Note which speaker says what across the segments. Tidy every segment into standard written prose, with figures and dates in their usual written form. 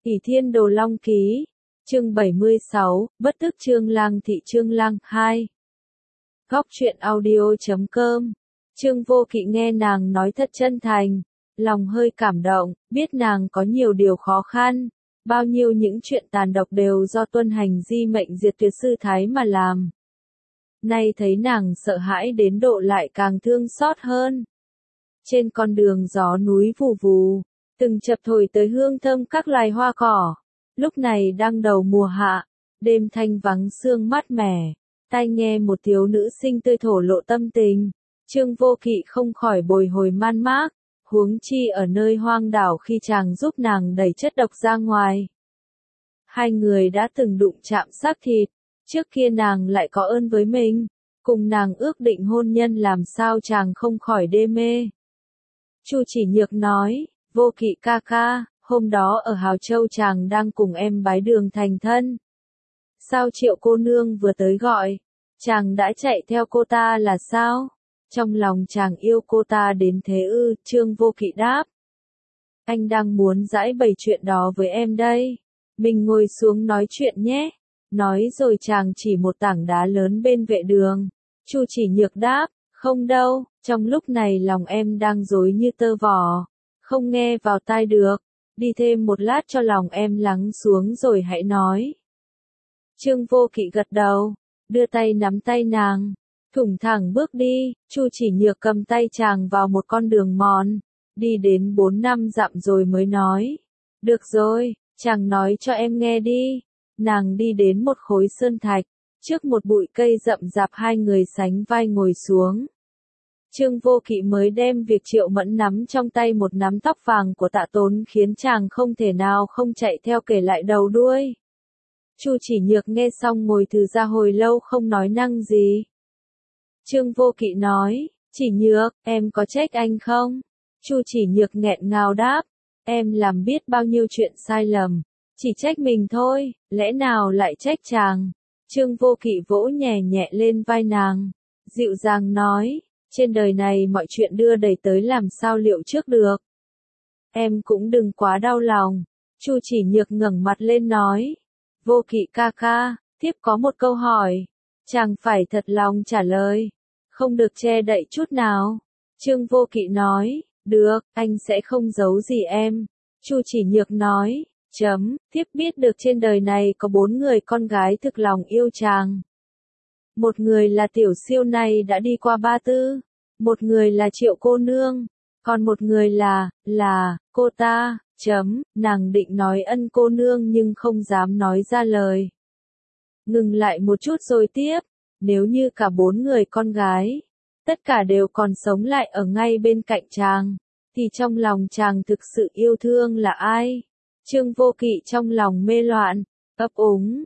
Speaker 1: Ỷ Thiên Đồ Long Ký, chương 76, Bất Tức Trương Lang Thị Trương Lang 2. Góc truyện audio.com. Trương Vô Kỵ nghe nàng nói thật chân thành, lòng hơi cảm động, biết nàng có nhiều điều khó khăn, bao nhiêu những chuyện tàn độc đều do tuân hành di mệnh diệt tuyệt sư thái mà làm. Nay thấy nàng sợ hãi đến độ lại càng thương xót hơn. Trên con đường gió núi vù vù, từng chập thổi tới hương thơm các loài hoa cỏ. Lúc này đang đầu mùa hạ, đêm thanh vắng sương mát mẻ, tai nghe một thiếu nữ xinh tươi thổ lộ tâm tình, Trương Vô Kỵ không khỏi bồi hồi man mác, huống chi ở nơi hoang đảo khi chàng giúp nàng đẩy chất độc ra ngoài. Hai người đã từng đụng chạm xác thịt, trước kia nàng lại có ơn với mình, cùng nàng ước định hôn nhân làm sao chàng không khỏi đê mê. Chu Chỉ Nhược nói, Vô Kỵ ca ca, hôm đó ở Hào Châu chàng đang cùng em bái đường thành thân. Sao Triệu cô nương vừa tới gọi, chàng đã chạy theo cô ta là sao? Trong lòng chàng yêu cô ta đến thế ư? Trương Vô Kỵ đáp. Anh đang muốn giải bày chuyện đó với em đây. Mình ngồi xuống nói chuyện nhé. Nói rồi chàng chỉ một tảng đá lớn bên vệ đường. Chu Chỉ Nhược đáp, không đâu, trong lúc này lòng em đang rối như tơ vò, không nghe vào tai được, đi thêm một lát cho lòng em lắng xuống rồi hãy nói. Trương Vô Kỵ gật đầu, đưa tay nắm tay nàng, thủng thẳng bước đi. Chu Chỉ Nhược cầm tay chàng vào một con đường mòn, đi đến 4-5 dặm rồi mới nói, được rồi, chàng nói cho em nghe đi. Nàng đi đến một khối sơn thạch, trước một bụi cây rậm rạp hai người sánh vai ngồi xuống. Trương Vô Kỵ mới đem việc Triệu Mẫn nắm trong tay một nắm tóc vàng của Tạ Tốn khiến chàng không thể nào không chạy theo kể lại đầu đuôi. Chu Chỉ Nhược nghe xong ngồi thừ ra hồi lâu không nói năng gì. Trương Vô Kỵ nói, Chỉ Nhược, em có trách anh không? Chu Chỉ Nhược nghẹn ngào đáp, em làm biết bao nhiêu chuyện sai lầm, chỉ trách mình thôi, lẽ nào lại trách chàng? Trương Vô Kỵ vỗ nhẹ nhẹ lên vai nàng, dịu dàng nói, trên đời này mọi chuyện đưa đẩy tới làm sao liệu trước được. Em cũng đừng quá đau lòng. Chu Chỉ Nhược ngẩng mặt lên nói, Vô Kỵ ca ca, tiếp có một câu hỏi, chàng phải thật lòng trả lời, không được che đậy chút nào. Trương Vô Kỵ nói, được, anh sẽ không giấu gì em. Chu Chỉ Nhược nói, tiếp biết được trên đời này có 4 người con gái thực lòng yêu chàng. Một người là Tiểu Siêu này đã đi qua Ba Tư, một người là Triệu cô nương, còn một người là cô ta. Nàng định nói Ân cô nương nhưng không dám nói ra lời. Ngừng lại một chút rồi tiếp, nếu như cả 4 người con gái, tất cả đều còn sống lại ở ngay bên cạnh chàng, thì trong lòng chàng thực sự yêu thương là ai? Trương Vô Kỵ trong lòng mê loạn, ấp úng,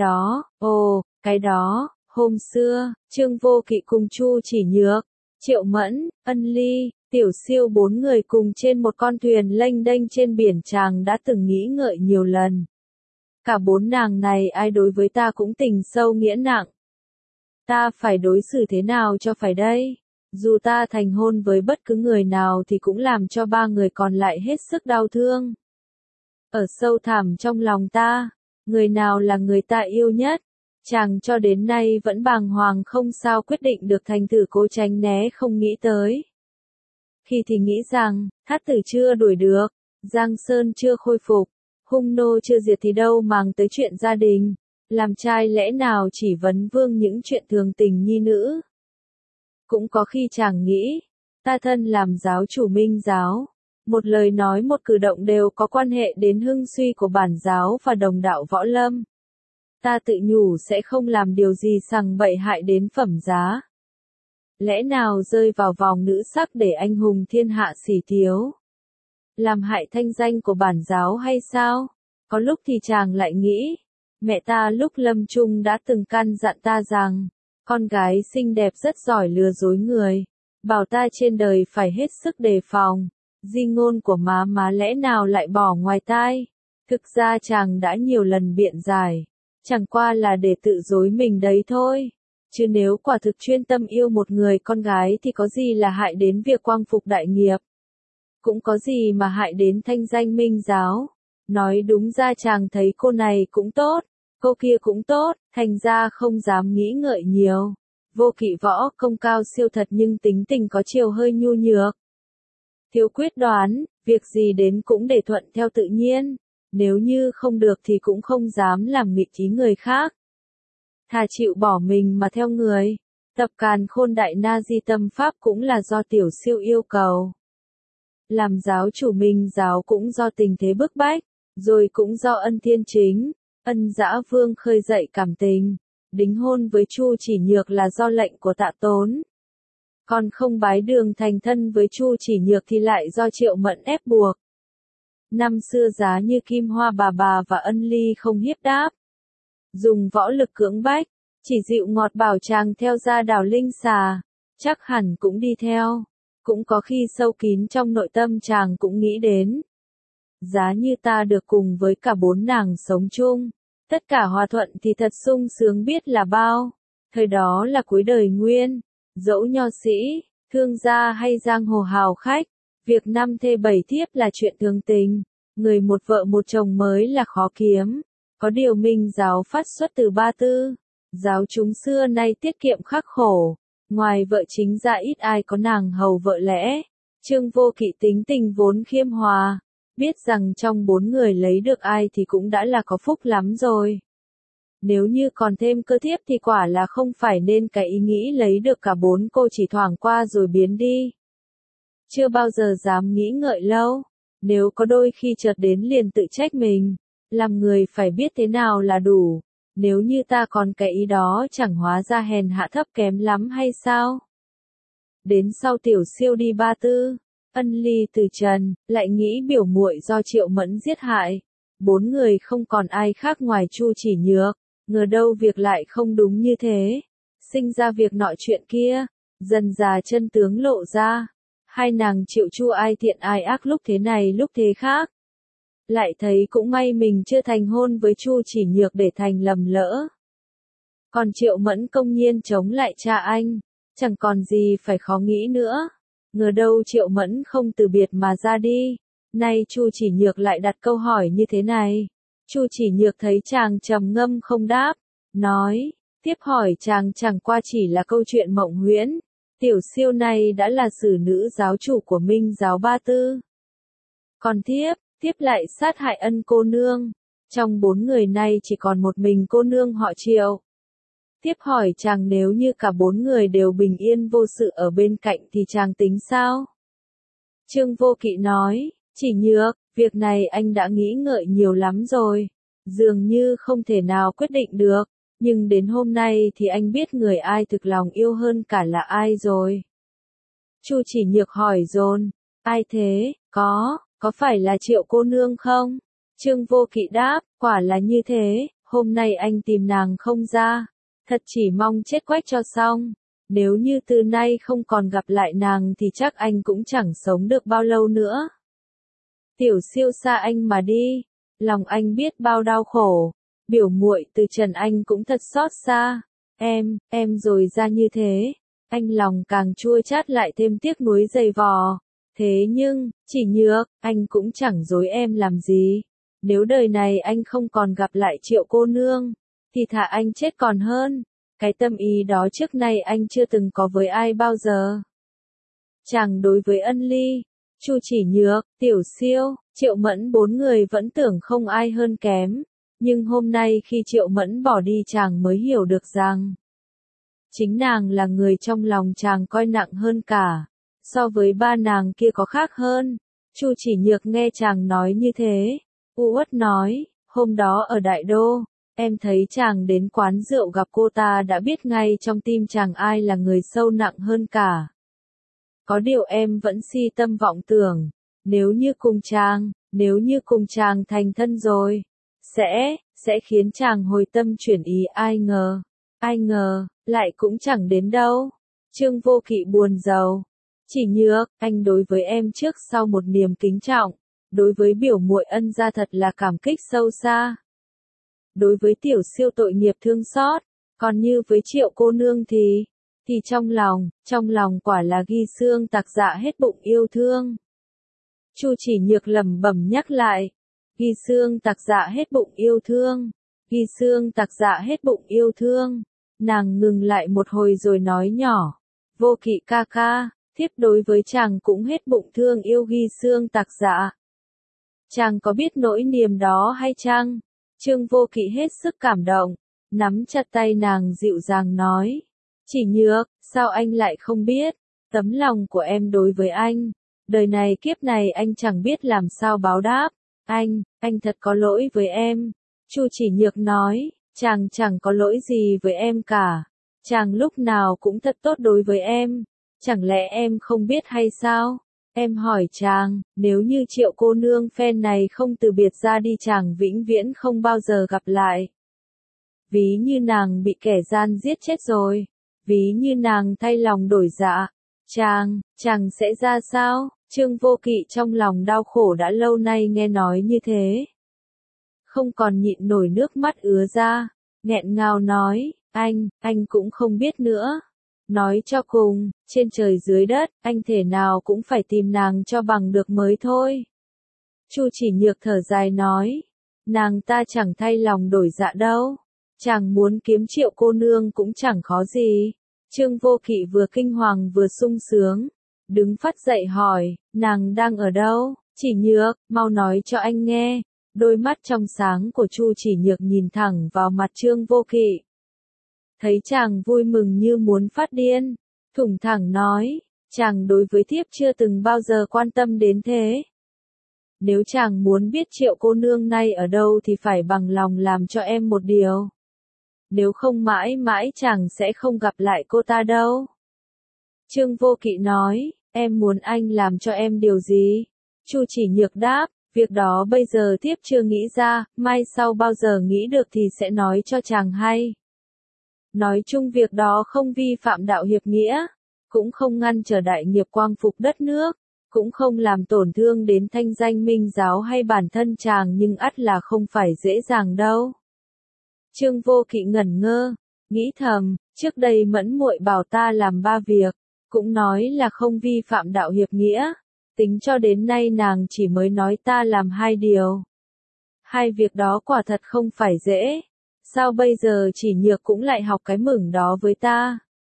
Speaker 1: cái đó, hôm xưa, Trương Vô Kỵ cùng Chu Chỉ Nhược, Triệu Mẫn, Ân Ly, Tiểu Siêu 4 người cùng trên một con thuyền lênh đênh trên biển chàng đã từng nghĩ ngợi nhiều lần. Cả 4 nàng này ai đối với ta cũng tình sâu nghĩa nặng. Ta phải đối xử thế nào cho phải đây? Dù ta thành hôn với bất cứ người nào thì cũng làm cho 3 người còn lại hết sức đau thương. Ở sâu thẳm trong lòng ta, người nào là người ta yêu nhất? Chàng cho đến nay vẫn bàng hoàng không sao quyết định được, thành thử cố tránh né không nghĩ tới. Khi thì nghĩ rằng, Thát Tử chưa đuổi được, Giang Sơn chưa khôi phục, hung nô chưa diệt thì đâu màng tới chuyện gia đình, làm trai lẽ nào chỉ vấn vương những chuyện thường tình nhi nữ. Cũng có khi chàng nghĩ, ta thân làm giáo chủ Minh giáo, một lời nói một cử động đều có quan hệ đến hưng suy của bản giáo và đồng đạo võ lâm. Ta tự nhủ sẽ không làm điều gì sằng bậy hại đến phẩm giá. Lẽ nào rơi vào vòng nữ sắc để anh hùng thiên hạ sỉ thiếu? Làm hại thanh danh của bản giáo hay sao? Có lúc thì chàng lại nghĩ, mẹ ta lúc lâm chung đã từng căn dặn ta rằng, con gái xinh đẹp rất giỏi lừa dối người, bảo ta trên đời phải hết sức đề phòng. Di ngôn của má lẽ nào lại bỏ ngoài tai? Thực ra chàng đã nhiều lần biện giải, chẳng qua là để tự dối mình đấy thôi. Chứ nếu quả thực chuyên tâm yêu một người con gái thì có gì là hại đến việc quang phục đại nghiệp. Cũng có gì mà hại đến thanh danh Minh giáo. Nói đúng ra chàng thấy cô này cũng tốt, cô kia cũng tốt, thành ra không dám nghĩ ngợi nhiều. Vô Kỵ võ công cao siêu thật nhưng tính tình có chiều hơi nhu nhược. Thiếu quyết đoán, việc gì đến cũng để thuận theo tự nhiên, nếu như không được thì cũng không dám làm nghịch ý người khác. Thà chịu bỏ mình mà theo người. Tập Càn Khôn Đại Na Di Tâm Pháp cũng là do Tiểu Siêu yêu cầu. Làm giáo chủ Minh giáo cũng do tình thế bức bách, rồi cũng do Ân Thiên Chính, Ân Dã Vương khơi dậy cảm tình. Đính hôn với Chu Chỉ Nhược là do lệnh của Tạ Tốn. Còn không bái đường thành thân với Chu Chỉ Nhược thì lại do Triệu Mẫn ép buộc. Năm xưa giá như Kim Hoa bà và Ân Ly không hiếp đáp. Dùng võ lực cưỡng bách, chỉ dịu ngọt bảo chàng theo ra đảo Linh Xà, chắc hẳn cũng đi theo. Cũng có khi sâu kín trong nội tâm chàng cũng nghĩ đến. Giá như ta được cùng với cả bốn nàng sống chung, tất cả hòa thuận thì thật sung sướng biết là bao. Thời đó là cuối đời Nguyên, dẫu nho sĩ, thương gia hay giang hồ hào khách, việc 5 thê 7 thiếp là chuyện thường tình, người một vợ một chồng mới là khó kiếm. Có điều Minh giáo phát xuất từ Ba Tư, giáo chúng xưa nay tiết kiệm khắc khổ, ngoài vợ chính ra ít ai có nàng hầu vợ lẽ. Trương Vô Kỵ tính tình vốn khiêm hòa, biết rằng trong 4 người lấy được ai thì cũng đã là có phúc lắm rồi. Nếu như còn thêm cơ thiếp thì quả là không phải nên cái ý nghĩ lấy được cả 4 cô chỉ thoảng qua rồi biến đi. Chưa bao giờ dám nghĩ ngợi lâu, nếu có đôi khi chợt đến liền tự trách mình, làm người phải biết thế nào là đủ, nếu như ta còn cái ý đó chẳng hóa ra hèn hạ thấp kém lắm hay sao? Đến sau Tiểu Siêu đi Ba Tư, Ân Ly từ trần, lại nghĩ biểu muội do Triệu Mẫn giết hại. 4 người không còn ai khác ngoài Chu Chỉ Nhược, ngờ đâu việc lại không đúng như thế. Sinh ra việc nọ chuyện kia, dần già chân tướng lộ ra. Hai nàng chịu chu ai thiện ai ác lúc thế này lúc thế khác. Lại thấy cũng may mình chưa thành hôn với Chu Chỉ Nhược để thành lầm lỡ. Còn Triệu Mẫn công nhiên chống lại cha anh, chẳng còn gì phải khó nghĩ nữa. Ngờ đâu Triệu Mẫn không từ biệt mà ra đi. Nay Chu Chỉ Nhược lại đặt câu hỏi như thế này. Chu Chỉ Nhược thấy chàng trầm ngâm không đáp, nói, tiếp hỏi chàng chẳng qua chỉ là câu chuyện mộng huyễn. Tiểu Siêu này đã là xử nữ giáo chủ của Minh giáo Ba Tư. Còn thiếp lại sát hại Ân cô nương. Trong 4 người này chỉ còn một mình cô nương họ Triệu. Tiếp hỏi chàng nếu như cả 4 người đều bình yên vô sự ở bên cạnh thì chàng tính sao? Trương Vô Kỵ nói, Chỉ Nhược, việc này anh đã nghĩ ngợi nhiều lắm rồi. Dường như không thể nào quyết định được. Nhưng đến hôm nay thì anh biết người ai thực lòng yêu hơn cả là ai rồi. Chu Chỉ Nhược hỏi dồn, ai thế, có phải là Triệu cô nương không? Trương Vô Kỵ đáp, quả là như thế, hôm nay anh tìm nàng không ra. Thật chỉ mong chết quách cho xong. Nếu như từ nay không còn gặp lại nàng thì chắc anh cũng chẳng sống được bao lâu nữa. Tiểu Siêu xa anh mà đi, lòng anh biết bao đau khổ. Biểu muội từ trần anh cũng thật xót xa. Em rồi ra như thế. Anh lòng càng chua chát lại thêm tiếc nuối dày vò. Thế nhưng, Chỉ Nhược, anh cũng chẳng dối em làm gì. Nếu đời này anh không còn gặp lại Triệu cô nương, thì thà anh chết còn hơn. Cái tâm ý đó trước nay anh chưa từng có với ai bao giờ. Chàng đối với Ân Ly, Chu Chỉ Nhược, Tiểu Siêu, Triệu Mẫn 4 người vẫn tưởng không ai hơn kém. Nhưng hôm nay khi Triệu Mẫn bỏ đi chàng mới hiểu được rằng chính nàng là người trong lòng chàng coi nặng hơn cả. So với 3 nàng kia có khác hơn. Chu Chỉ Nhược nghe chàng nói như thế, u uất nói, hôm đó ở Đại Đô, em thấy chàng đến quán rượu gặp cô ta đã biết ngay trong tim chàng ai là người sâu nặng hơn cả. Có điều em vẫn si tâm vọng tưởng, nếu như cùng chàng thành thân rồi, sẽ khiến chàng hồi tâm chuyển ý, ai ngờ, lại cũng chẳng đến đâu. Trương Vô Kỵ buồn rầu. Chỉ Nhược, anh đối với em trước sau một niềm kính trọng, đối với biểu muội Ân gia thật là cảm kích sâu xa. Đối với Tiểu Siêu tội nghiệp thương xót, còn như với Triệu cô nương thì trong lòng quả là ghi xương tạc dạ hết bụng yêu thương. Chu Chỉ Nhược lẩm bẩm nhắc lại, Ghi xương tặc dạ hết bụng yêu thương. Ghi xương tặc dạ hết bụng yêu thương. Nàng ngừng lại một hồi rồi nói nhỏ. Vô Kỵ ca ca, thiếp đối với chàng cũng hết bụng thương yêu Ghi xương tặc dạ. Chàng có biết nỗi niềm đó hay chăng? Trương Vô Kỵ hết sức cảm động, nắm chặt tay nàng dịu dàng nói. Chỉ Nhược, sao anh lại không biết? Tấm lòng của em đối với anh, đời này kiếp này anh chẳng biết làm sao báo đáp. Anh thật có lỗi với em. Chu Chỉ Nhược nói, chàng chẳng có lỗi gì với em cả. Chàng lúc nào cũng thật tốt đối với em. Chẳng lẽ em không biết hay sao? Em hỏi chàng, nếu như Triệu cô nương phen này không từ biệt ra đi chàng vĩnh viễn không bao giờ gặp lại. Ví như nàng bị kẻ gian giết chết rồi. Ví như nàng thay lòng đổi dạ. Chàng sẽ ra sao? Trương Vô Kỵ trong lòng đau khổ đã lâu nay nghe nói như thế. Không còn nhịn nổi nước mắt ứa ra. Nghẹn ngào nói, anh cũng không biết nữa. Nói cho cùng, trên trời dưới đất, anh thể nào cũng phải tìm nàng cho bằng được mới thôi. Chu Chỉ Nhược thở dài nói, nàng ta chẳng thay lòng đổi dạ đâu. Chàng muốn kiếm Triệu cô nương cũng chẳng khó gì. Trương Vô Kỵ vừa kinh hoàng vừa sung sướng. Đứng phắt dậy hỏi, nàng đang ở đâu? Chỉ Nhược, mau nói cho anh nghe. Đôi mắt trong sáng của Chu Chỉ Nhược nhìn thẳng vào mặt Trương Vô Kỵ. Thấy chàng vui mừng như muốn phát điên. Thủng thẳng nói, chàng đối với thiếp chưa từng bao giờ quan tâm đến thế. Nếu chàng muốn biết Triệu cô nương nay ở đâu thì phải bằng lòng làm cho em một điều. Nếu không mãi mãi chàng sẽ không gặp lại cô ta đâu. Trương Vô Kỵ nói, em muốn anh làm cho em điều gì? Chu Chỉ Nhược đáp, việc đó bây giờ thiếp chưa nghĩ ra, mai sau bao giờ nghĩ được thì sẽ nói cho chàng hay. Nói chung việc đó không vi phạm đạo hiệp nghĩa, cũng không ngăn trở đại nghiệp quang phục đất nước, cũng không làm tổn thương đến thanh danh Minh giáo hay bản thân chàng nhưng ắt là không phải dễ dàng đâu. Trương Vô Kỵ ngẩn ngơ, nghĩ thầm, trước đây Mẫn muội bảo ta làm 3 việc, cũng nói là không vi phạm đạo hiệp nghĩa, tính cho đến nay nàng chỉ mới nói ta làm 2 điều. 2 việc đó quả thật không phải dễ, sao bây giờ Chỉ Nhược cũng lại học cái mửng đó với ta?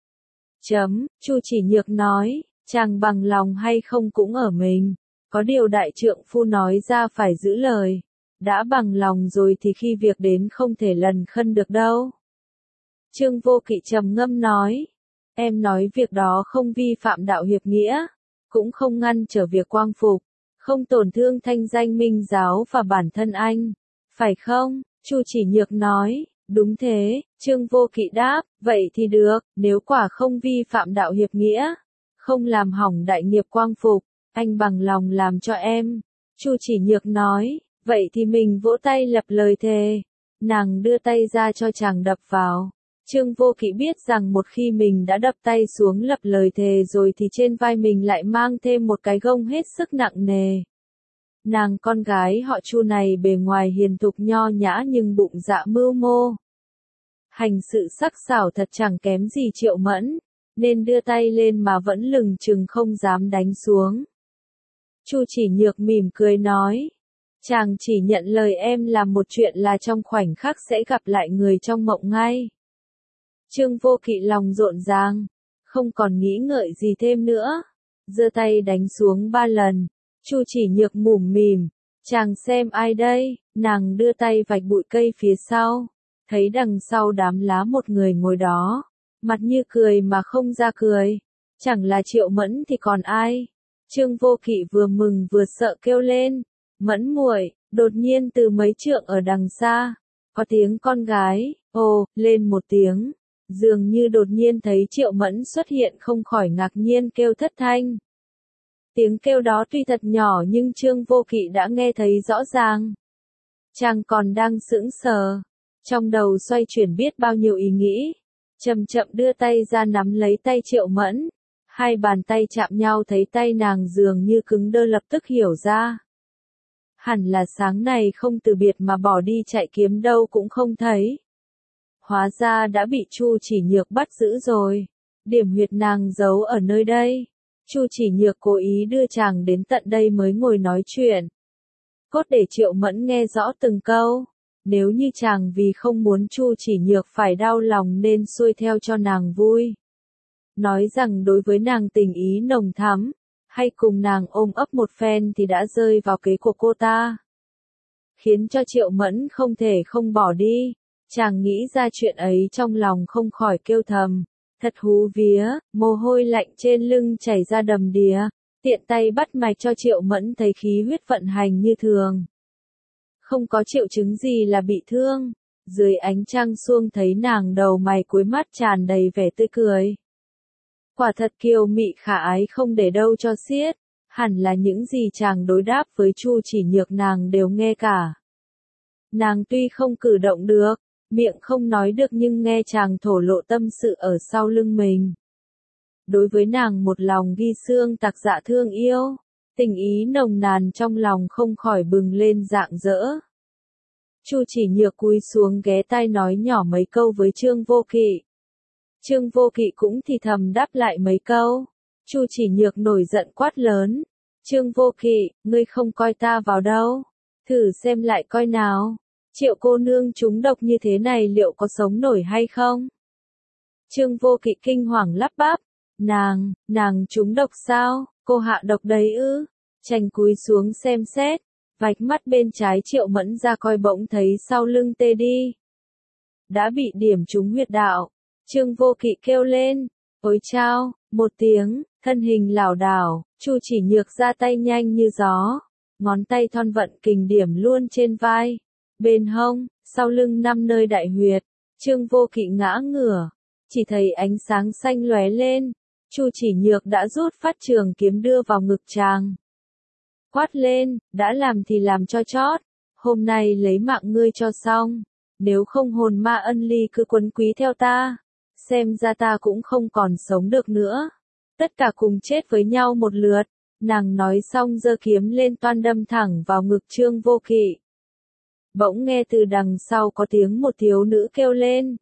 Speaker 1: Chu Chỉ Nhược nói, chàng bằng lòng hay không cũng ở mình, có điều đại trượng phu nói ra phải giữ lời. Đã bằng lòng rồi thì khi việc đến không thể lần khân được đâu. Trương Vô Kỵ trầm ngâm nói, em nói việc đó không vi phạm đạo hiệp nghĩa, cũng không ngăn trở việc quang phục, không tổn thương thanh danh Minh giáo và bản thân anh, phải không? Chu Chỉ Nhược nói, đúng thế. Trương Vô Kỵ đáp, vậy thì được, nếu quả không vi phạm đạo hiệp nghĩa, không làm hỏng đại nghiệp quang phục, anh bằng lòng làm cho em. Chu Chỉ Nhược nói, vậy thì mình vỗ tay lập lời thề. Nàng đưa tay ra cho chàng đập vào. Trương Vô Kỵ biết rằng một khi mình đã đập tay xuống lập lời thề rồi thì trên vai mình lại mang thêm một cái gông hết sức nặng nề. Nàng con gái họ Chu này bề ngoài hiền thục nho nhã nhưng bụng dạ mưu mô. Hành sự sắc sảo thật chẳng kém gì Triệu Mẫn, nên đưa tay lên mà vẫn lừng chừng không dám đánh xuống. Chu Chỉ Nhược mỉm cười nói, chàng chỉ nhận lời em làm một chuyện là trong khoảnh khắc sẽ gặp lại người trong mộng ngay. Trương Vô Kỵ lòng rộn ràng, không còn nghĩ ngợi gì thêm nữa, giơ tay đánh xuống 3 lần. Chu Chỉ Nhược mủm mỉm, chàng xem ai đây? Nàng đưa tay vạch bụi cây phía sau, thấy đằng sau đám lá một người ngồi đó, mặt như cười mà không ra cười, chẳng là Triệu Mẫn thì còn ai? Trương Vô Kỵ vừa mừng vừa sợ kêu lên, Mẫn muội. Đột nhiên từ mấy trượng ở đằng xa, có tiếng con gái, ồ, lên một tiếng, dường như đột nhiên thấy Triệu Mẫn xuất hiện không khỏi ngạc nhiên kêu thất thanh. Tiếng kêu đó tuy thật nhỏ nhưng Trương Vô Kỵ đã nghe thấy rõ ràng. Chàng còn đang sững sờ, trong đầu xoay chuyển biết bao nhiêu ý nghĩ, chậm chậm đưa tay ra nắm lấy tay Triệu Mẫn, 2 bàn tay chạm nhau thấy tay nàng dường như cứng đơ lập tức hiểu ra. Hẳn là sáng này không từ biệt mà bỏ đi chạy kiếm đâu cũng không thấy. Hóa ra đã bị Chu Chỉ Nhược bắt giữ rồi. Điểm huyệt nàng giấu ở nơi đây. Chu Chỉ Nhược cố ý đưa chàng đến tận đây mới ngồi nói chuyện. cốt để Triệu Mẫn nghe rõ từng câu. Nếu như chàng vì không muốn Chu Chỉ Nhược phải đau lòng nên xuôi theo cho nàng vui. Nói rằng đối với nàng tình ý nồng thắm, hay cùng nàng ôm ấp một phen thì đã rơi vào kế của cô ta. Khiến cho Triệu Mẫn không thể không bỏ đi. Chàng nghĩ ra chuyện ấy trong lòng không khỏi kêu thầm. Thật hú vía, mồ hôi lạnh trên lưng chảy ra đầm đìa. Tiện tay bắt mạch cho Triệu Mẫn thấy khí huyết vận hành như thường. Không có triệu chứng gì là bị thương. Dưới ánh trăng suông thấy nàng đầu mày cuối mắt tràn đầy vẻ tươi cười. Quả thật kiều mị khả ái không để đâu cho xiết. Hẳn là những gì chàng đối đáp với Chu Chỉ Nhược nàng đều nghe cả. Nàng tuy không cử động được, miệng không nói được nhưng nghe chàng thổ lộ tâm sự ở sau lưng mình. Đối với nàng một lòng ghi xương tạc dạ thương yêu, tình ý nồng nàn trong lòng không khỏi bừng lên rạng rỡ. Chu Chỉ Nhược cúi xuống ghé tai nói nhỏ mấy câu với Trương Vô Kỵ. Trương Vô Kỵ cũng thì thầm đáp lại mấy câu. Chu Chỉ Nhược nổi giận quát lớn. Trương Vô Kỵ, ngươi không coi ta vào đâu. Thử xem lại coi nào. Triệu cô nương trúng độc như thế này liệu có sống nổi hay không? Trương Vô Kỵ kinh hoàng lắp bắp. Nàng trúng độc sao? Cô hạ độc đấy ư? Chàng cúi xuống xem xét. Vạch mắt bên trái Triệu Mẫn ra coi bỗng thấy sau lưng tê đi. Đã bị điểm trúng huyệt đạo. Trương Vô Kỵ kêu lên. Ôi chao, một tiếng, thân hình lảo đảo, Chu Chỉ Nhược ra tay nhanh như gió. Ngón tay thon vận kình điểm luôn trên vai. Bên hông, sau lưng 5 nơi đại huyệt. Trương Vô Kỵ ngã ngửa. Chỉ thấy ánh sáng xanh lóe lên. Chu Chỉ Nhược đã rút phát trường kiếm đưa vào ngực chàng. Quát lên, đã làm thì làm cho chót. Hôm nay lấy mạng ngươi cho xong. Nếu không hồn ma ân ly cứ quấn quý theo ta. Xem ra ta cũng không còn sống được nữa. Tất cả cùng chết với nhau một lượt. Nàng nói xong giơ kiếm lên toan đâm thẳng vào ngực Trương Vô Kỵ. Bỗng nghe từ đằng sau có tiếng một thiếu nữ kêu lên.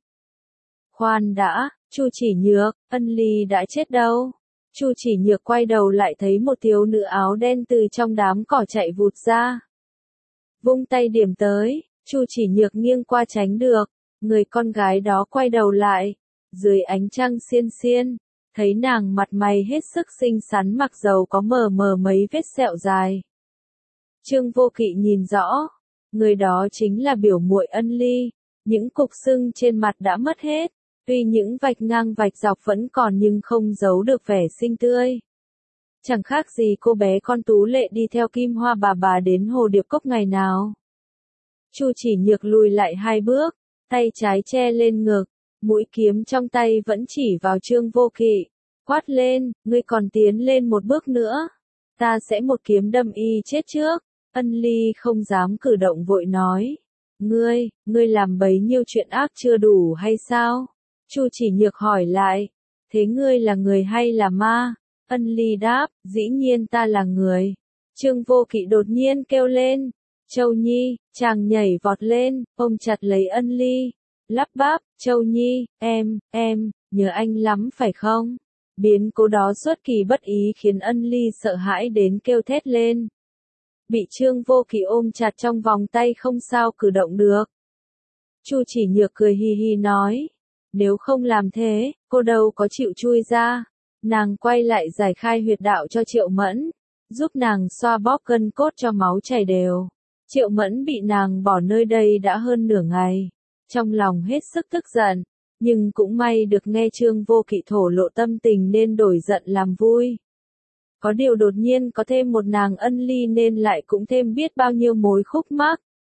Speaker 1: Khoan đã, Chu Chỉ Nhược, ân ly đã chết đâu. Chu Chỉ Nhược quay đầu lại thấy một thiếu nữ áo đen từ trong đám cỏ chạy vụt ra. Vung tay điểm tới, Chu Chỉ Nhược nghiêng qua tránh được. Người con gái đó quay đầu lại. Dưới ánh trăng xiên xiên, thấy nàng mặt mày hết sức xinh xắn mặc dầu có mờ mờ mấy vết sẹo dài. Trương Vô Kỵ nhìn rõ, người đó chính là biểu muội ân ly. Những cục sưng trên mặt đã mất hết. Tuy những vạch ngang vạch dọc vẫn còn nhưng không giấu được vẻ xinh tươi. Chẳng khác gì cô bé con tú lệ đi theo Kim Hoa bà đến Hồ Điệp Cốc ngày nào. Chu Chỉ Nhược lùi lại 2 bước, tay trái che lên ngực, mũi kiếm trong tay vẫn chỉ vào Trương Vô Kỵ. Quát lên, ngươi còn tiến lên một bước nữa. Ta sẽ một kiếm đâm y chết trước. Ân ly không dám cử động vội nói. Ngươi làm bấy nhiêu chuyện ác chưa đủ hay sao? Chu Chỉ Nhược hỏi lại, thế ngươi là người hay là ma? Ân ly đáp, dĩ nhiên ta là người. Trương Vô Kỵ đột nhiên kêu lên, Châu Nhi, chàng nhảy vọt lên, ôm chặt lấy ân ly, lắp bắp, Châu Nhi, em, nhớ anh lắm phải không? Biến cố đó xuất kỳ bất ý khiến ân ly sợ hãi đến kêu thét lên. Bị Trương Vô Kỵ ôm chặt trong vòng tay không sao cử động được. Chu Chỉ Nhược cười hi hi nói. Nếu không làm thế, cô đâu có chịu chui ra. Nàng quay lại giải khai huyệt đạo cho Triệu Mẫn, giúp nàng xoa bóp gân cốt cho máu chảy đều. Triệu Mẫn bị nàng bỏ nơi đây đã hơn nửa ngày. Trong lòng hết sức tức giận, nhưng cũng may được nghe Trương Vô Kỵ thổ lộ tâm tình nên đổi giận làm vui. Có điều đột nhiên có thêm một nàng ân ly nên lại cũng thêm biết bao nhiêu mối khúc mắc.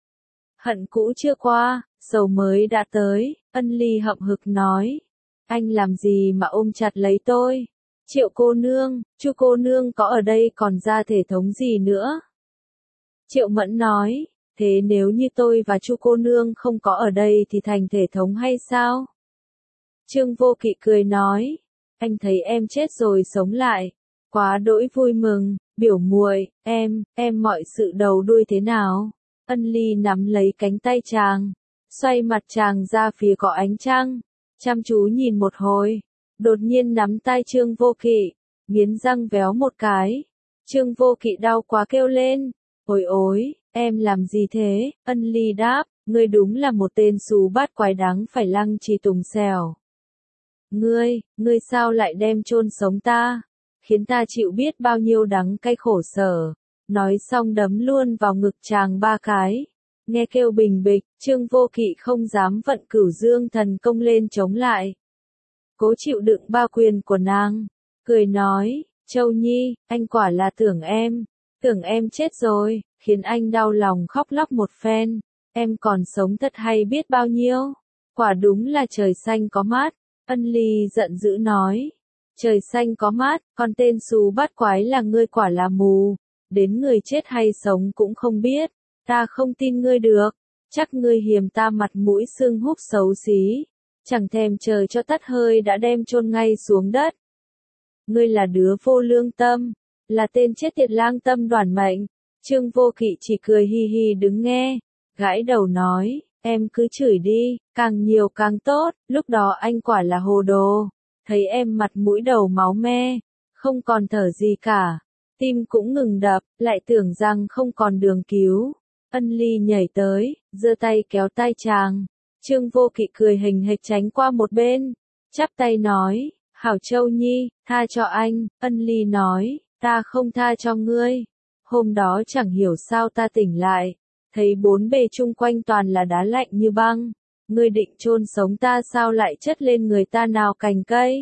Speaker 1: Hận cũ chưa qua, sầu mới đã tới, ân ly hậm hực nói. Anh làm gì mà ôm chặt lấy tôi? Triệu cô nương, Chu cô nương có ở đây còn ra thể thống gì nữa? Triệu Mẫn nói, thế nếu như tôi và Chu cô nương không có ở đây thì thành thể thống hay sao? Trương Vô Kỵ cười nói, anh thấy em chết rồi sống lại, quá đỗi vui mừng, biểu muội, em mọi sự đầu đuôi thế nào? Ân ly nắm lấy cánh tay chàng, xoay mặt chàng ra phía có ánh trăng, chăm chú nhìn một hồi, đột nhiên nắm tay Trương Vô Kỵ, nghiến răng véo một cái. Trương Vô Kỵ đau quá kêu lên, ôi ôi, Em làm gì thế? Ân Ly đáp, ngươi đúng là một tên xú bát quái đáng phải lăng trì tùng xẻo. Ngươi sao lại đem chôn sống ta? Khiến ta chịu biết bao nhiêu đắng cay khổ sở. Nói xong đấm luôn vào ngực chàng 3 cái. Nghe kêu bình bịch, Trương Vô Kỵ không dám vận Cửu Dương thần công lên chống lại. Cố chịu đựng ba quyền của nàng, cười nói, Châu Nhi, anh quả là tưởng em chết rồi, khiến anh đau lòng khóc lóc một phen, em còn sống thật hay biết bao nhiêu, quả đúng là trời xanh có mát. Ân Ly giận dữ nói, trời xanh có mát, còn tên xú bát quái là ngươi quả là mù, đến người chết hay sống cũng không biết, ta không tin ngươi được, chắc ngươi hiềm ta mặt mũi xương húp xấu xí, chẳng thèm chờ cho tắt hơi đã đem chôn ngay xuống đất. Ngươi là đứa vô lương tâm, là tên chết tiệt lang tâm đoản mệnh. Trương Vô Kỵ chỉ cười hi hi đứng nghe, gãi đầu nói, em cứ chửi đi, càng nhiều càng tốt, lúc đó anh quả là hồ đồ, thấy em mặt mũi đầu máu me, không còn thở gì cả, tim cũng ngừng đập, lại tưởng rằng không còn đường cứu. Ân Ly nhảy tới, giơ tay kéo tay chàng. Trương Vô Kỵ cười hình hịch tránh qua một bên, chắp tay nói, Hảo Châu Nhi, tha cho anh. Ân Ly nói, ta không tha cho ngươi. Hôm đó chẳng hiểu sao ta tỉnh lại, thấy bốn bề chung quanh toàn là đá lạnh như băng. Ngươi định chôn sống ta sao lại chất lên người ta nào cành cây,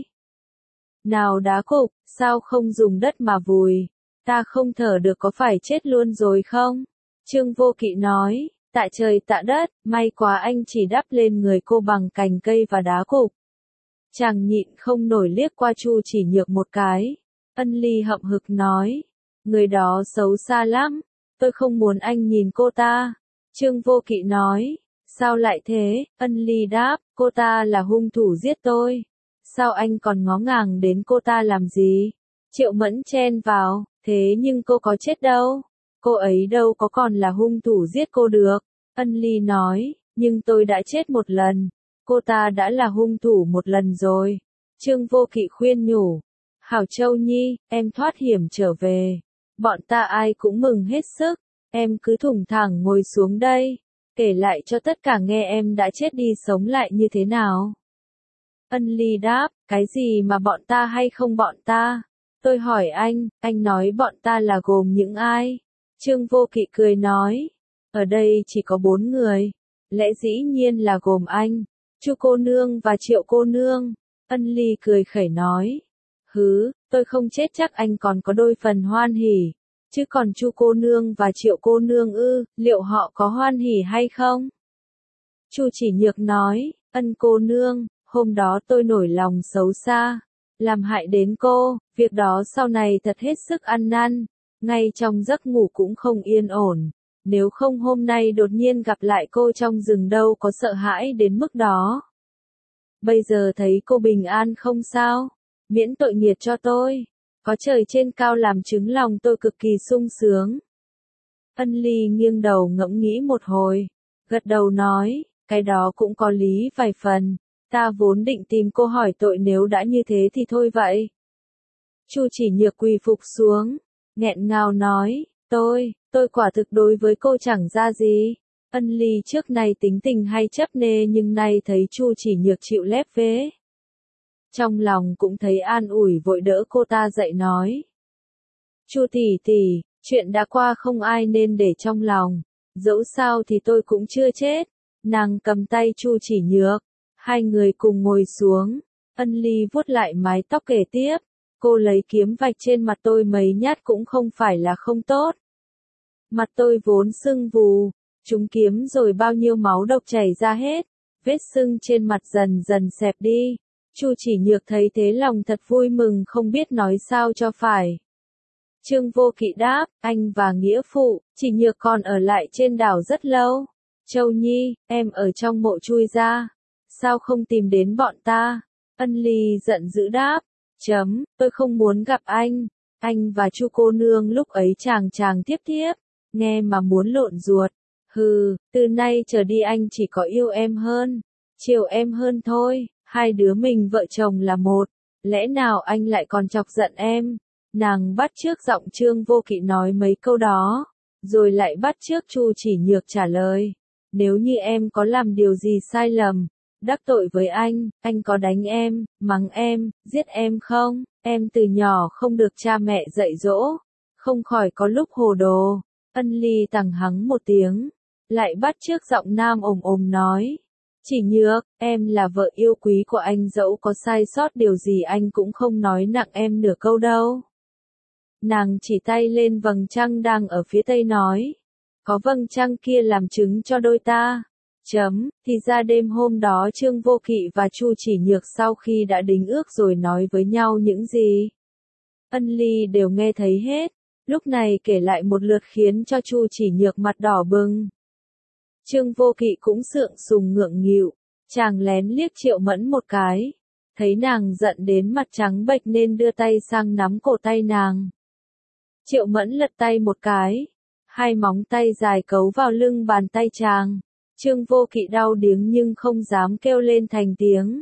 Speaker 1: nào đá cục, sao không dùng đất mà vùi, ta không thở được có phải chết luôn rồi không? Trương Vô Kỵ nói, tạ trời tạ đất, may quá anh chỉ đắp lên người cô bằng cành cây và đá cục. Chàng nhịn không nổi liếc qua Chu Chỉ Nhược một cái. Ân Ly hậm hực nói, người đó xấu xa lắm, tôi không muốn anh nhìn cô ta. Trương Vô Kỵ nói, sao lại thế? Ân Ly đáp, cô ta là hung thủ giết tôi. Sao anh còn ngó ngàng đến cô ta làm gì? Triệu Mẫn chen vào, thế nhưng cô có chết đâu. Cô ấy đâu có còn là hung thủ giết cô được. Ân Ly nói, nhưng tôi đã chết một lần. Cô ta đã là hung thủ một lần rồi. Trương Vô Kỵ khuyên nhủ, Hảo Châu Nhi, em thoát hiểm trở về. Bọn ta ai cũng mừng hết sức. Em cứ thủng thẳng ngồi xuống đây, kể lại cho tất cả nghe em đã chết đi sống lại như thế nào. Ân Ly đáp, cái gì mà bọn ta hay không bọn ta? Tôi hỏi anh nói bọn ta là gồm những ai? Trương Vô Kỵ cười nói, ở đây chỉ có 4 người, lẽ dĩ nhiên là gồm anh, Chu cô nương và Triệu cô nương. Ân Ly cười khẩy nói, tôi không chết chắc anh còn có đôi phần hoan hỉ, chứ còn Chu cô nương và Triệu cô nương liệu họ có hoan hỉ hay không? Chu Chỉ Nhược nói, Ân cô nương, hôm đó tôi nổi lòng xấu xa, làm hại đến cô, việc đó sau này thật hết sức ăn năn, ngay trong giấc ngủ cũng không yên ổn, nếu không hôm nay đột nhiên gặp lại cô trong rừng đâu có sợ hãi đến mức đó. Bây giờ thấy cô bình an không sao, miễn tội nghiệp cho tôi, có trời trên cao làm chứng lòng tôi cực kỳ sung sướng. Ân Ly nghiêng đầu ngẫm nghĩ một hồi, gật đầu nói, cái đó cũng có lý vài phần, ta vốn định tìm cô hỏi tội nếu đã như thế thì thôi vậy. Chu Chỉ Nhược quỳ phục xuống, nghẹn ngào nói, tôi quả thực đối với cô chẳng ra gì. Ân Ly trước này tính tình hay chấp nê nhưng nay thấy Chu Chỉ Nhược chịu lép vế, trong lòng cũng thấy an ủi vội đỡ cô ta dậy nói. Chu tỷ tỷ, chuyện đã qua không ai nên để trong lòng, dẫu sao thì tôi cũng chưa chết. Nàng cầm tay Chu Chỉ Nhược, hai người cùng ngồi xuống, Ân Ly vuốt lại mái tóc kể tiếp, cô lấy kiếm vạch trên mặt tôi mấy nhát cũng không phải là không tốt. Mặt tôi vốn sưng vù, trúng kiếm rồi bao nhiêu máu độc chảy ra hết, vết sưng trên mặt dần dần xẹp đi. Chu Chỉ Nhược thấy thế lòng thật vui mừng không biết nói sao cho phải. Trương Vô Kỵ đáp, anh và nghĩa phụ, Chỉ Nhược còn ở lại trên đảo rất lâu. Châu Nhi, em ở trong mộ chui ra, sao không tìm đến bọn ta? Ân Ly giận dữ đáp, tôi không muốn gặp anh và Chu cô nương lúc ấy chàng tiếp, nghe mà muốn lộn ruột. Từ nay trở đi anh chỉ có yêu em hơn, chiều em hơn thôi, hai đứa mình vợ chồng là một, lẽ nào anh lại còn chọc giận em? Nàng bắt chước giọng Trương Vô Kỵ nói mấy câu đó, rồi lại bắt chước Chu Chỉ Nhược trả lời. Nếu như em có làm điều gì sai lầm, đắc tội với anh có đánh em, mắng em, giết em không? Em từ nhỏ không được cha mẹ dạy dỗ, không khỏi có lúc hồ đồ. Ân Ly tằng hắng một tiếng, lại bắt chước giọng nam ồm nói. Chỉ Nhược, em là vợ yêu quý của anh, dẫu có sai sót điều gì anh cũng không nói nặng em nửa câu đâu. Nàng chỉ tay lên vầng trăng đang ở phía tây nói. Có vầng trăng kia làm chứng cho đôi ta. Thì ra đêm hôm đó Trương Vô Kỵ và Chu Chỉ Nhược sau khi đã đính ước rồi nói với nhau những gì. Ân Ly đều nghe thấy hết, lúc này kể lại một lượt khiến cho Chu Chỉ Nhược mặt đỏ bừng. Trương Vô Kỵ cũng sượng sùng ngượng nghịu, chàng lén liếc Triệu Mẫn một cái, thấy nàng giận đến mặt trắng bệch nên đưa tay sang nắm cổ tay nàng. Triệu Mẫn lật tay một cái, hai móng tay dài cấu vào lưng bàn tay chàng. Trương Vô Kỵ đau điếng nhưng không dám kêu lên thành tiếng,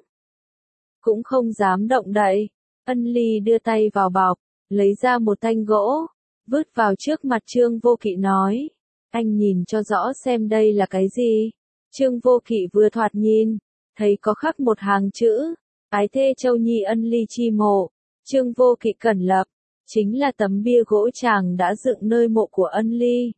Speaker 1: cũng không dám động đậy. Ân Ly đưa tay vào bọc, lấy ra một thanh gỗ, vứt vào trước mặt Trương Vô Kỵ nói, anh nhìn cho rõ xem đây là cái gì. Trương Vô Kỵ vừa thoạt nhìn, thấy có khắc một hàng chữ, ái thê Châu Nhi Ân Ly chi mộ. Trương Vô Kỵ cẩn lập, chính là tấm bia gỗ chàng đã dựng nơi mộ của Ân Ly.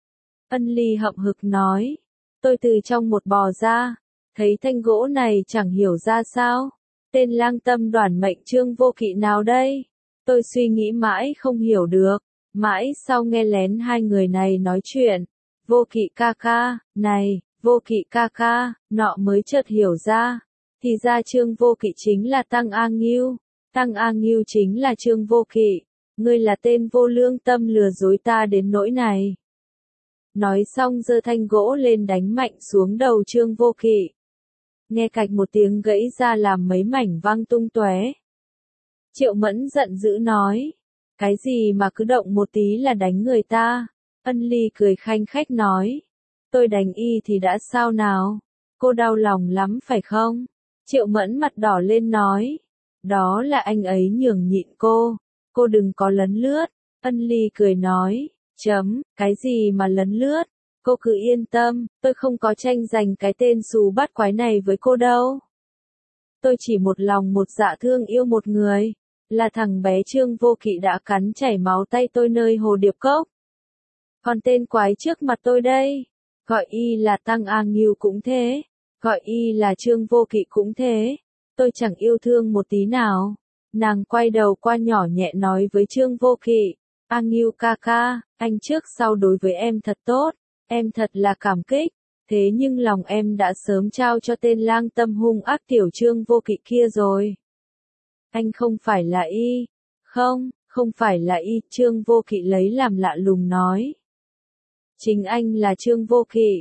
Speaker 1: Ân Ly hậm hực nói, tôi từ trong một bò ra, thấy thanh gỗ này chẳng hiểu ra sao. Tên lang tâm đoản mệnh Trương Vô Kỵ nào đây? Tôi suy nghĩ mãi không hiểu được, mãi sau nghe lén hai người này nói chuyện. Vô Kỵ ca ca, này, Vô Kỵ ca ca, nọ mới chợt hiểu ra. Thì ra Trương Vô Kỵ chính là Tăng A Ngưu, Tăng A Ngưu chính là Trương Vô Kỵ. Ngươi là tên vô lương tâm lừa dối ta đến nỗi này. Nói xong giơ thanh gỗ lên đánh mạnh xuống đầu Trương Vô Kỵ. Nghe cạch một tiếng gãy ra làm mấy mảnh văng tung tóe. Triệu Mẫn giận dữ nói, cái gì mà cứ động một tí là đánh người ta. Ân Ly cười khanh khách nói, tôi đánh y thì đã sao nào? Cô đau lòng lắm phải không? Triệu Mẫn mặt đỏ lên nói, đó là anh ấy nhường nhịn cô đừng có lấn lướt. Ân Ly cười nói, cái gì mà lấn lướt, cô cứ yên tâm, tôi không có tranh giành cái tên xù bát quái này với cô đâu. Tôi chỉ một lòng một dạ thương yêu một người, là thằng bé Trương Vô Kỵ đã cắn chảy máu tay tôi nơi hồ điệp cốc. Còn tên quái trước mặt tôi đây, gọi y là Tăng A Ngưu cũng thế, gọi y là Trương Vô Kỵ cũng thế, tôi chẳng yêu thương một tí nào. Nàng quay đầu qua nhỏ nhẹ nói với Trương Vô Kỵ, A Ngưu ca ca, anh trước sau đối với em thật tốt, em thật là cảm kích, thế nhưng lòng em đã sớm trao cho tên lang tâm hung ác tiểu Trương Vô Kỵ kia rồi. Anh không phải là y, không phải là y, Trương Vô Kỵ lấy làm lạ lùng nói. Chính anh là Trương Vô Kỵ,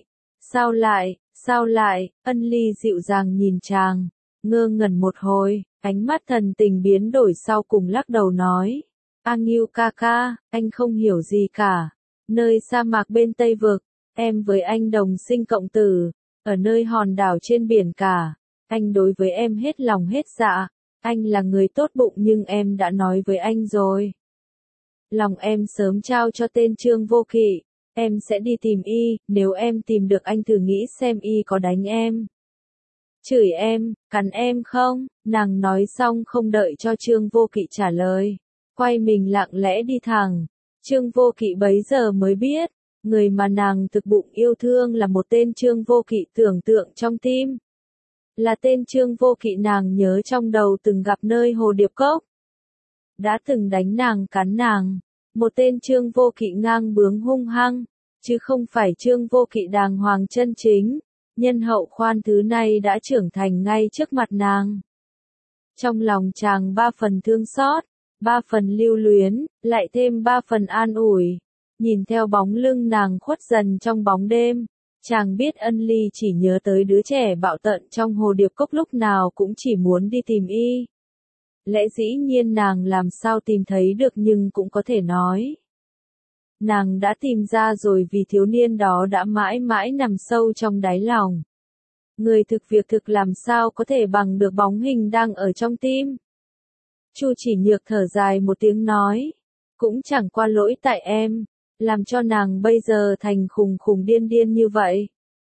Speaker 1: sao lại, Ân Ly dịu dàng nhìn chàng, ngơ ngẩn một hồi, ánh mắt thần tình biến đổi sau cùng lắc đầu nói. A Ngưu ca ca, anh không hiểu gì cả. Nơi sa mạc bên Tây Vực, em với anh đồng sinh cộng tử, ở nơi hòn đảo trên biển cả. Anh đối với em hết lòng hết dạ, anh là người tốt bụng nhưng em đã nói với anh rồi. Lòng em sớm trao cho tên Trương Vô Kỵ, em sẽ đi tìm y, nếu em tìm được anh thử nghĩ xem y có đánh em, chửi em, cắn em không? Nàng nói xong không đợi cho Trương Vô Kỵ trả lời, quay mình lặng lẽ đi thẳng. Trương Vô Kỵ bấy giờ mới biết, người mà nàng thực bụng yêu thương là một tên Trương Vô Kỵ tưởng tượng trong tim. Là tên Trương Vô Kỵ nàng nhớ trong đầu từng gặp nơi hồ điệp cốc. Đã từng đánh nàng cắn nàng. Một tên Trương Vô Kỵ ngang bướng hung hăng, chứ không phải Trương Vô Kỵ đàng hoàng chân chính. Nhân hậu khoan thứ này đã trưởng thành ngay trước mặt nàng. Trong lòng chàng 3 phần thương xót, 3 phần lưu luyến, lại thêm 3 phần an ủi. Nhìn theo bóng lưng nàng khuất dần trong bóng đêm, chàng biết Ân Ly chỉ nhớ tới đứa trẻ bạo tận trong hồ điệp cốc lúc nào cũng chỉ muốn đi tìm y. Lẽ dĩ nhiên nàng làm sao tìm thấy được nhưng cũng có thể nói. Nàng đã tìm ra rồi vì thiếu niên đó đã mãi mãi nằm sâu trong đáy lòng. Người thực việc thực làm sao có thể bằng được bóng hình đang ở trong tim. Chu Chỉ Nhược thở dài một tiếng nói, cũng chẳng qua lỗi tại em, làm cho nàng bây giờ thành khùng khùng điên điên như vậy.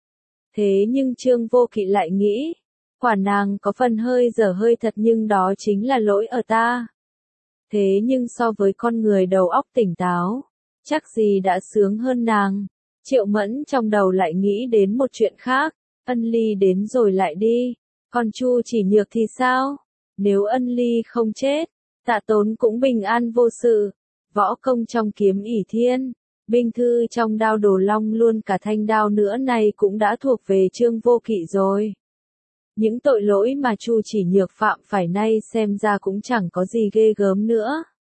Speaker 1: Thế nhưng Trương Vô Kỵ lại nghĩ, quả nàng có phần hơi dở hơi thật nhưng đó chính là lỗi ở ta. Thế nhưng so với con người đầu óc tỉnh táo, chắc gì đã sướng hơn nàng. Triệu Mẫn trong đầu lại nghĩ đến một chuyện khác, Ân Ly đến rồi lại đi, còn Chu Chỉ Nhược thì sao? Nếu Ân Ly không chết, Tạ Tốn cũng bình an vô sự, võ công trong kiếm ỷ thiên, binh thư trong đao đồ long luôn cả thanh đao nữa này cũng đã thuộc về Trương Vô Kỵ rồi. Những tội lỗi mà Chu Chỉ Nhược phạm phải nay xem ra cũng chẳng có gì ghê gớm nữa.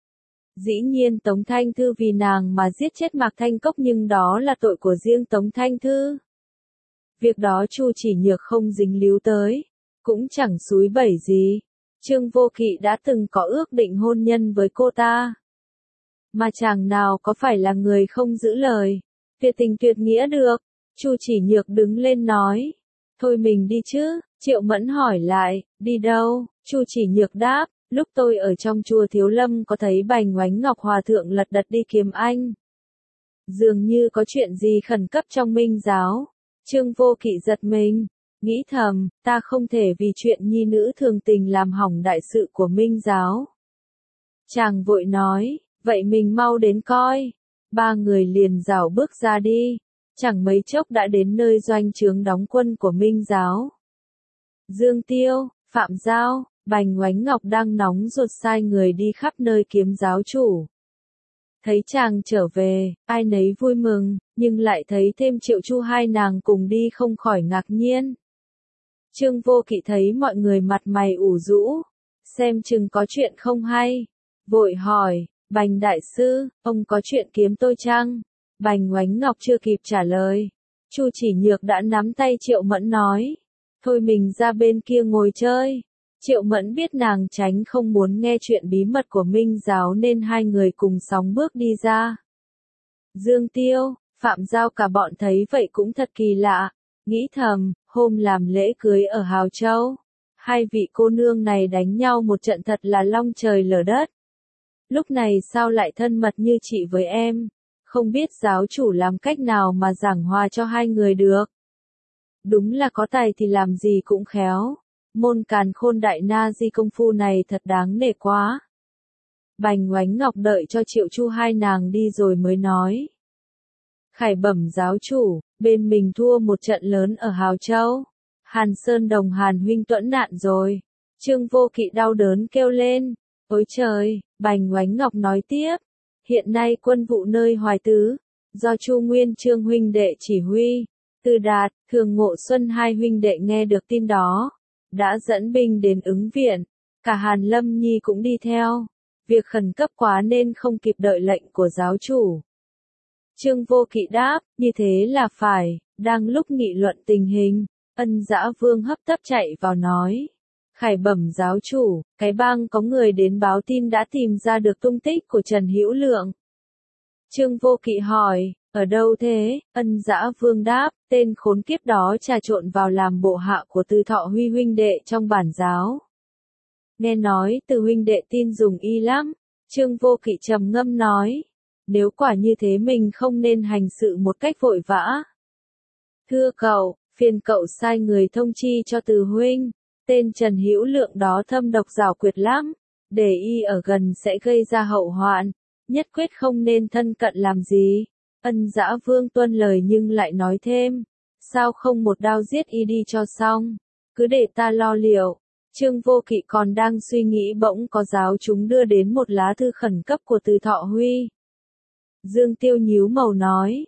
Speaker 1: Dĩ nhiên Tống Thanh Thư vì nàng mà giết chết Mạc Thanh Cốc nhưng đó là tội của riêng Tống Thanh Thư. Việc đó Chu Chỉ Nhược không dính líu tới, cũng chẳng xúi bẩy gì. Trương Vô Kỵ đã từng có ước định hôn nhân với cô ta. Mà chàng nào có phải là người không giữ lời, tuyệt tình tuyệt nghĩa được. Chu Chỉ Nhược đứng lên nói, thôi mình đi chứ. Triệu Mẫn hỏi lại, đi đâu? Chu Chỉ Nhược đáp, lúc tôi ở trong chùa Thiếu Lâm có thấy Bành Oánh Ngọc Hòa Thượng lật đật đi kiếm anh. Dường như có chuyện gì khẩn cấp trong Minh giáo. Trương Vô Kỵ giật mình, nghĩ thầm, ta không thể vì chuyện nhi nữ thường tình làm hỏng đại sự của Minh giáo. Chàng vội nói, vậy mình mau đến coi. Ba người liền rảo bước ra đi, chẳng mấy chốc đã đến nơi doanh trướng đóng quân của Minh giáo. Dương Tiêu, Phạm Giao, Bành Oánh Ngọc đang nóng ruột sai người đi khắp nơi kiếm giáo chủ. Thấy chàng trở về, ai nấy vui mừng, nhưng lại thấy thêm Triệu Chu hai nàng cùng đi không khỏi ngạc nhiên. Trương Vô Kỵ thấy mọi người mặt mày ủ rũ, xem chừng có chuyện không hay, vội hỏi, Bành đại sư, ông có chuyện kiếm tôi chăng? Bành Oánh Ngọc chưa kịp trả lời, Chu Chỉ Nhược đã nắm tay Triệu Mẫn nói, thôi mình ra bên kia ngồi chơi. Triệu Mẫn biết nàng tránh không muốn nghe chuyện bí mật của Minh giáo nên hai người cùng sóng bước đi ra. Dương Tiêu, Phạm Giao cả bọn thấy vậy cũng thật kỳ lạ, nghĩ thầm, hôm làm lễ cưới ở Hào Châu, hai vị cô nương này đánh nhau một trận thật là long trời lở đất. Lúc này sao lại thân mật như chị với em, không biết giáo chủ làm cách nào mà giảng hòa cho hai người được. Đúng là có tài thì làm gì cũng khéo. Môn càn khôn đại na di công phu này thật đáng nể quá. Bành Oánh Ngọc đợi cho Triệu Chu hai nàng đi rồi mới nói. Khải bẩm giáo chủ, bên mình thua một trận lớn ở Hào Châu. Hàn Sơn Đồng Hàn huynh tuẫn nạn rồi. Trương Vô Kỵ đau đớn kêu lên. Ôi trời, Bành Oánh Ngọc nói tiếp. Hiện nay quân vụ nơi Hoài Tứ, do Chu Nguyên Trương huynh đệ chỉ huy. Từ Đạt, Thường Ngộ Xuân hai huynh đệ nghe được tin đó, đã dẫn binh đến ứng viện, cả Hàn Lâm Nhi cũng đi theo. Việc khẩn cấp quá nên không kịp đợi lệnh của giáo chủ. Trương Vô Kỵ đáp, như thế là phải. Đang lúc nghị luận tình hình, Ân Dã Vương hấp tấp chạy vào nói. Khải bẩm giáo chủ, cái bang có người đến báo tin đã tìm ra được tung tích của Trần Hữu Lượng. Trương Vô Kỵ hỏi, ở đâu thế? Ân Dã Vương đáp, tên khốn kiếp đó trà trộn vào làm bộ hạ của Từ Thọ Huy huynh đệ trong bản giáo. Nghe nói Từ huynh đệ tin dùng y lắm. Trương Vô Kỵ trầm ngâm nói, nếu quả như thế mình không nên hành sự một cách vội vã. Thưa cậu, phiền cậu sai người thông chi cho Từ huynh, tên Trần Hữu Lượng đó thâm độc giảo quyệt lắm, để y ở gần sẽ gây ra hậu hoạn, nhất quyết không nên thân cận làm gì. Ân Dã Vương tuân lời nhưng lại nói thêm, sao không một đao giết y đi cho xong, cứ để ta lo liệu. Trương Vô Kỵ còn đang suy nghĩ bỗng có giáo chúng đưa đến một lá thư khẩn cấp của Từ Thọ Huy. Dương Tiêu nhíu màu nói,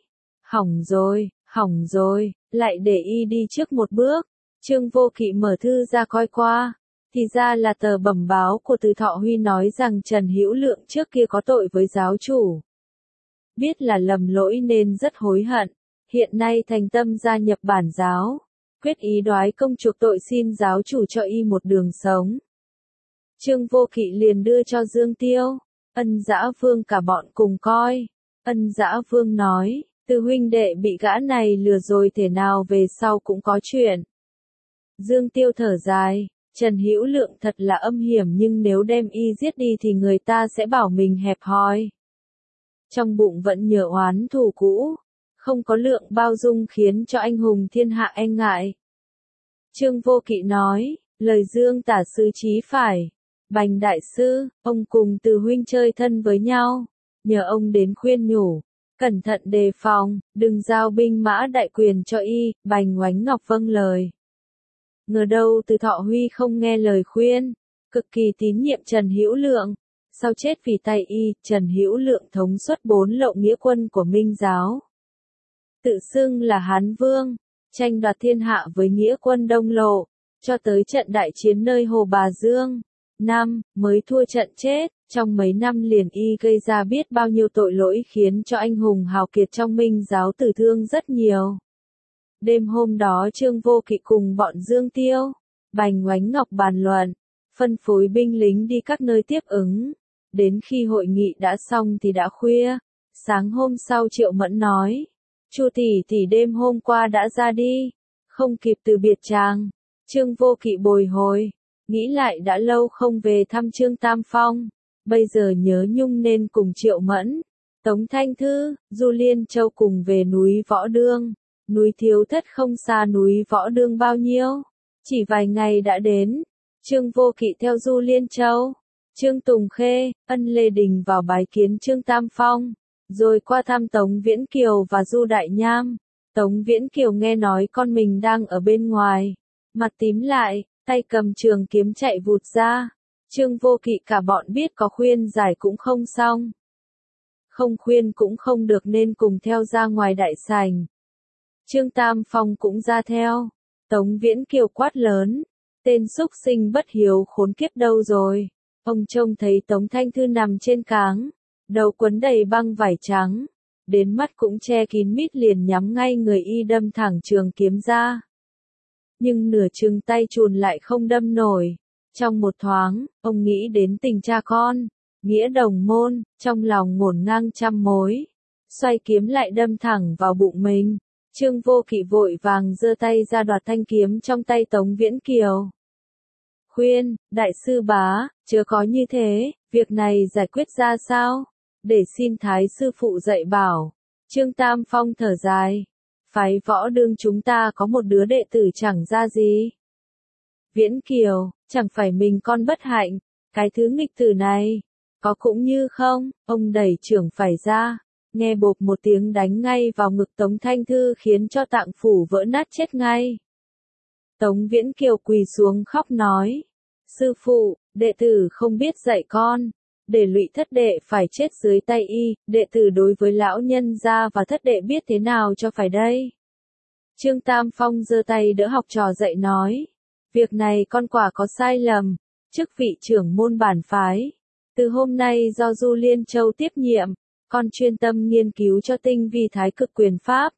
Speaker 1: hỏng rồi, lại để y đi trước một bước. Trương Vô Kỵ mở thư ra coi qua, thì ra là tờ bẩm báo của Từ Thọ Huy nói rằng Trần Hữu Lượng trước kia có tội với giáo chủ. Biết là lầm lỗi nên rất hối hận, hiện nay thành tâm gia nhập bản giáo, quyết ý đoái công chuộc tội xin giáo chủ cho y một đường sống. Trương Vô Kỵ liền đưa cho Dương Tiêu, Ân Dã Vương cả bọn cùng coi. Ân Dã Vương nói, Từ huynh đệ bị gã này lừa rồi thể nào về sau cũng có chuyện. Dương Tiêu thở dài, Trần Hữu Lượng thật là âm hiểm nhưng nếu đem y giết đi thì người ta sẽ bảo mình hẹp hòi. trong bụng vẫn nhớ oán thù cũ, không có lượng bao dung khiến cho anh hùng thiên hạ e ngại. Trương Vô Kỵ nói, lời Dương tả sứ chí phải. Bành đại sư, ông cùng Từ huynh chơi thân với nhau, nhờ ông đến khuyên nhủ, cẩn thận đề phòng, đừng giao binh mã đại quyền cho y. Bành Oánh Ngọc vâng lời. Ngờ đâu Từ Thọ Huy không nghe lời khuyên, cực kỳ tín nhiệm Trần Hữu Lượng. Sau chết vì tay y, Trần Hữu Lượng thống suất 4 lậu nghĩa quân của Minh giáo, tự xưng là Hán Vương, tranh đoạt thiên hạ với nghĩa quân Đông Lộ, cho tới trận đại chiến nơi Hồ Bà Dương, mới thua trận chết. Trong mấy năm liền y gây ra biết bao nhiêu tội lỗi khiến cho anh hùng hào kiệt trong Minh giáo tử thương rất nhiều. Đêm hôm đó Trương Vô Kỵ cùng bọn Dương Tiêu, Bành Oánh Ngọc bàn luận, phân phối binh lính đi các nơi tiếp ứng. Đến khi hội nghị đã xong thì đã khuya. Sáng hôm sau Triệu Mẫn nói, Chu tỷ đêm hôm qua đã ra đi, không kịp từ biệt chàng. Trương Vô Kỵ bồi hồi, nghĩ lại đã lâu không về thăm Trương Tam Phong, bây giờ nhớ nhung nên cùng Triệu Mẫn, Tống Thanh Thư, Du Liên Châu cùng về núi Võ Đương. Núi Thiếu Thất không xa núi Võ Đương bao nhiêu, chỉ vài ngày đã đến. Trương Vô Kỵ theo Du Liên Châu, Trương Tùng Khê, Ân Lê Đình vào bái kiến Trương Tam Phong, rồi qua thăm Tống Viễn Kiều và Du Đại Nham. Tống Viễn Kiều nghe nói con mình đang ở bên ngoài, mặt tím lại, tay cầm trường kiếm chạy vụt ra. Trương Vô Kỵ cả bọn biết có khuyên giải cũng không xong, không khuyên cũng không được nên cùng theo ra ngoài đại sảnh. Trương Tam Phong cũng ra theo. Tống Viễn Kiều quát lớn, tên súc sinh bất hiếu khốn kiếp đâu rồi. Ông trông thấy Tống Thanh Thư nằm trên cáng, đầu quấn đầy băng vải trắng, đến mắt cũng che kín mít liền nhắm ngay người y đâm thẳng trường kiếm ra. Nhưng nửa chừng tay chùn lại không đâm nổi. Trong một thoáng, ông nghĩ đến tình cha con, nghĩa đồng môn, trong lòng ngổn ngang trăm mối. Xoay kiếm lại đâm thẳng vào bụng mình. Trương Vô Kỵ vội vàng giơ tay ra đoạt thanh kiếm trong tay Tống Viễn Kiều. Khuyên, đại sư bá, chớ có như thế, việc này giải quyết ra sao? Để xin Thái sư phụ dạy bảo. Trương Tam Phong thở dài. Phái Võ Đương chúng ta có một đứa đệ tử chẳng ra gì. Viễn Kiều, chẳng phải mình con bất hạnh, cái thứ nghịch tử này, có cũng như không, ông đẩy trưởng phải ra. Nghe bộp một tiếng đánh ngay vào ngực Tống Thanh Thư khiến cho tạng phủ vỡ nát chết ngay. Tống Viễn Kiều quỳ xuống khóc nói, sư phụ, đệ tử không biết dạy con, để lụy thất đệ phải chết dưới tay y, đệ tử đối với lão nhân gia và thất đệ biết thế nào cho phải đây. Trương Tam Phong giơ tay đỡ học trò dạy nói, việc này con quả có sai lầm, chức vị trưởng môn bản phái, từ hôm nay do Du Liên Châu tiếp nhiệm. Con chuyên tâm nghiên cứu cho tinh vi thái cực quyền pháp.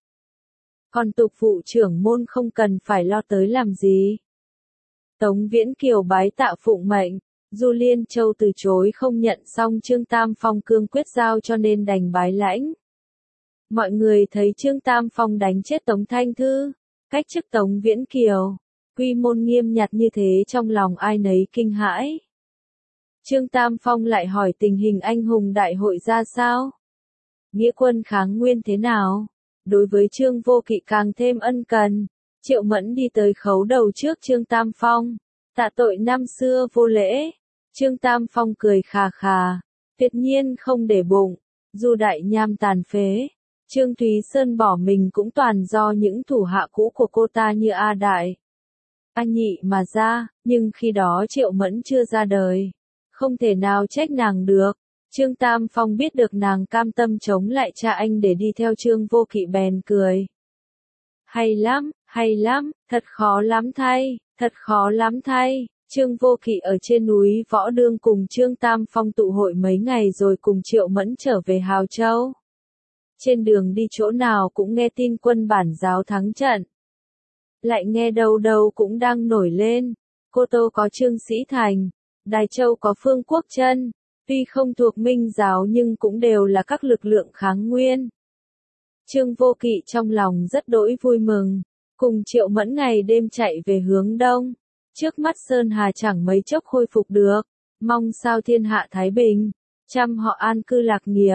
Speaker 1: Còn tục vụ trưởng môn không cần phải lo tới làm gì. Tống Viễn Kiều bái tạ phụng mệnh, Du Liên Châu từ chối không nhận xong Trương Tam Phong cương quyết giao cho nên đành bái lãnh. Mọi người thấy Trương Tam Phong đánh chết Tống Thanh Thư, cách chức Tống Viễn Kiều, quy môn nghiêm nhặt như thế trong lòng ai nấy kinh hãi. Trương Tam Phong lại hỏi tình hình anh hùng đại hội ra sao? Nghĩa quân kháng nguyên thế nào? Đối với Trương Vô Kỵ càng thêm ân cần. Triệu Mẫn đi tới khấu đầu trước Trương Tam Phong, tạ tội năm xưa vô lễ. Trương Tam Phong cười khà khà, tuyệt nhiên không để bụng. Du Đại Nham tàn phế, Trương Thúy Sơn bỏ mình cũng toàn do những thủ hạ cũ của cô ta như A Đại, A Nhị mà ra, nhưng khi đó Triệu Mẫn chưa ra đời, không thể nào trách nàng được. Trương Tam Phong biết được nàng cam tâm chống lại cha anh để đi theo Trương Vô Kỵ bèn cười. Hay lắm, thật khó lắm thay. Trương Vô Kỵ ở trên núi Võ Đương cùng Trương Tam Phong tụ hội mấy ngày rồi cùng Triệu Mẫn trở về Hào Châu. Trên đường đi chỗ nào cũng nghe tin quân bản giáo thắng trận. Lại nghe đâu đâu cũng đang nổi lên. Cô Tô có Trương Sĩ Thành, Đài Châu có Phương Quốc Trân. Tuy không thuộc Minh giáo nhưng cũng đều là các lực lượng kháng nguyên. Trương Vô Kỵ trong lòng rất đỗi vui mừng, cùng Triệu Mẫn ngày đêm chạy về hướng đông. Trước mắt Sơn Hà chẳng mấy chốc khôi phục được, mong sao thiên hạ thái bình, trăm họ an cư lạc nghiệp,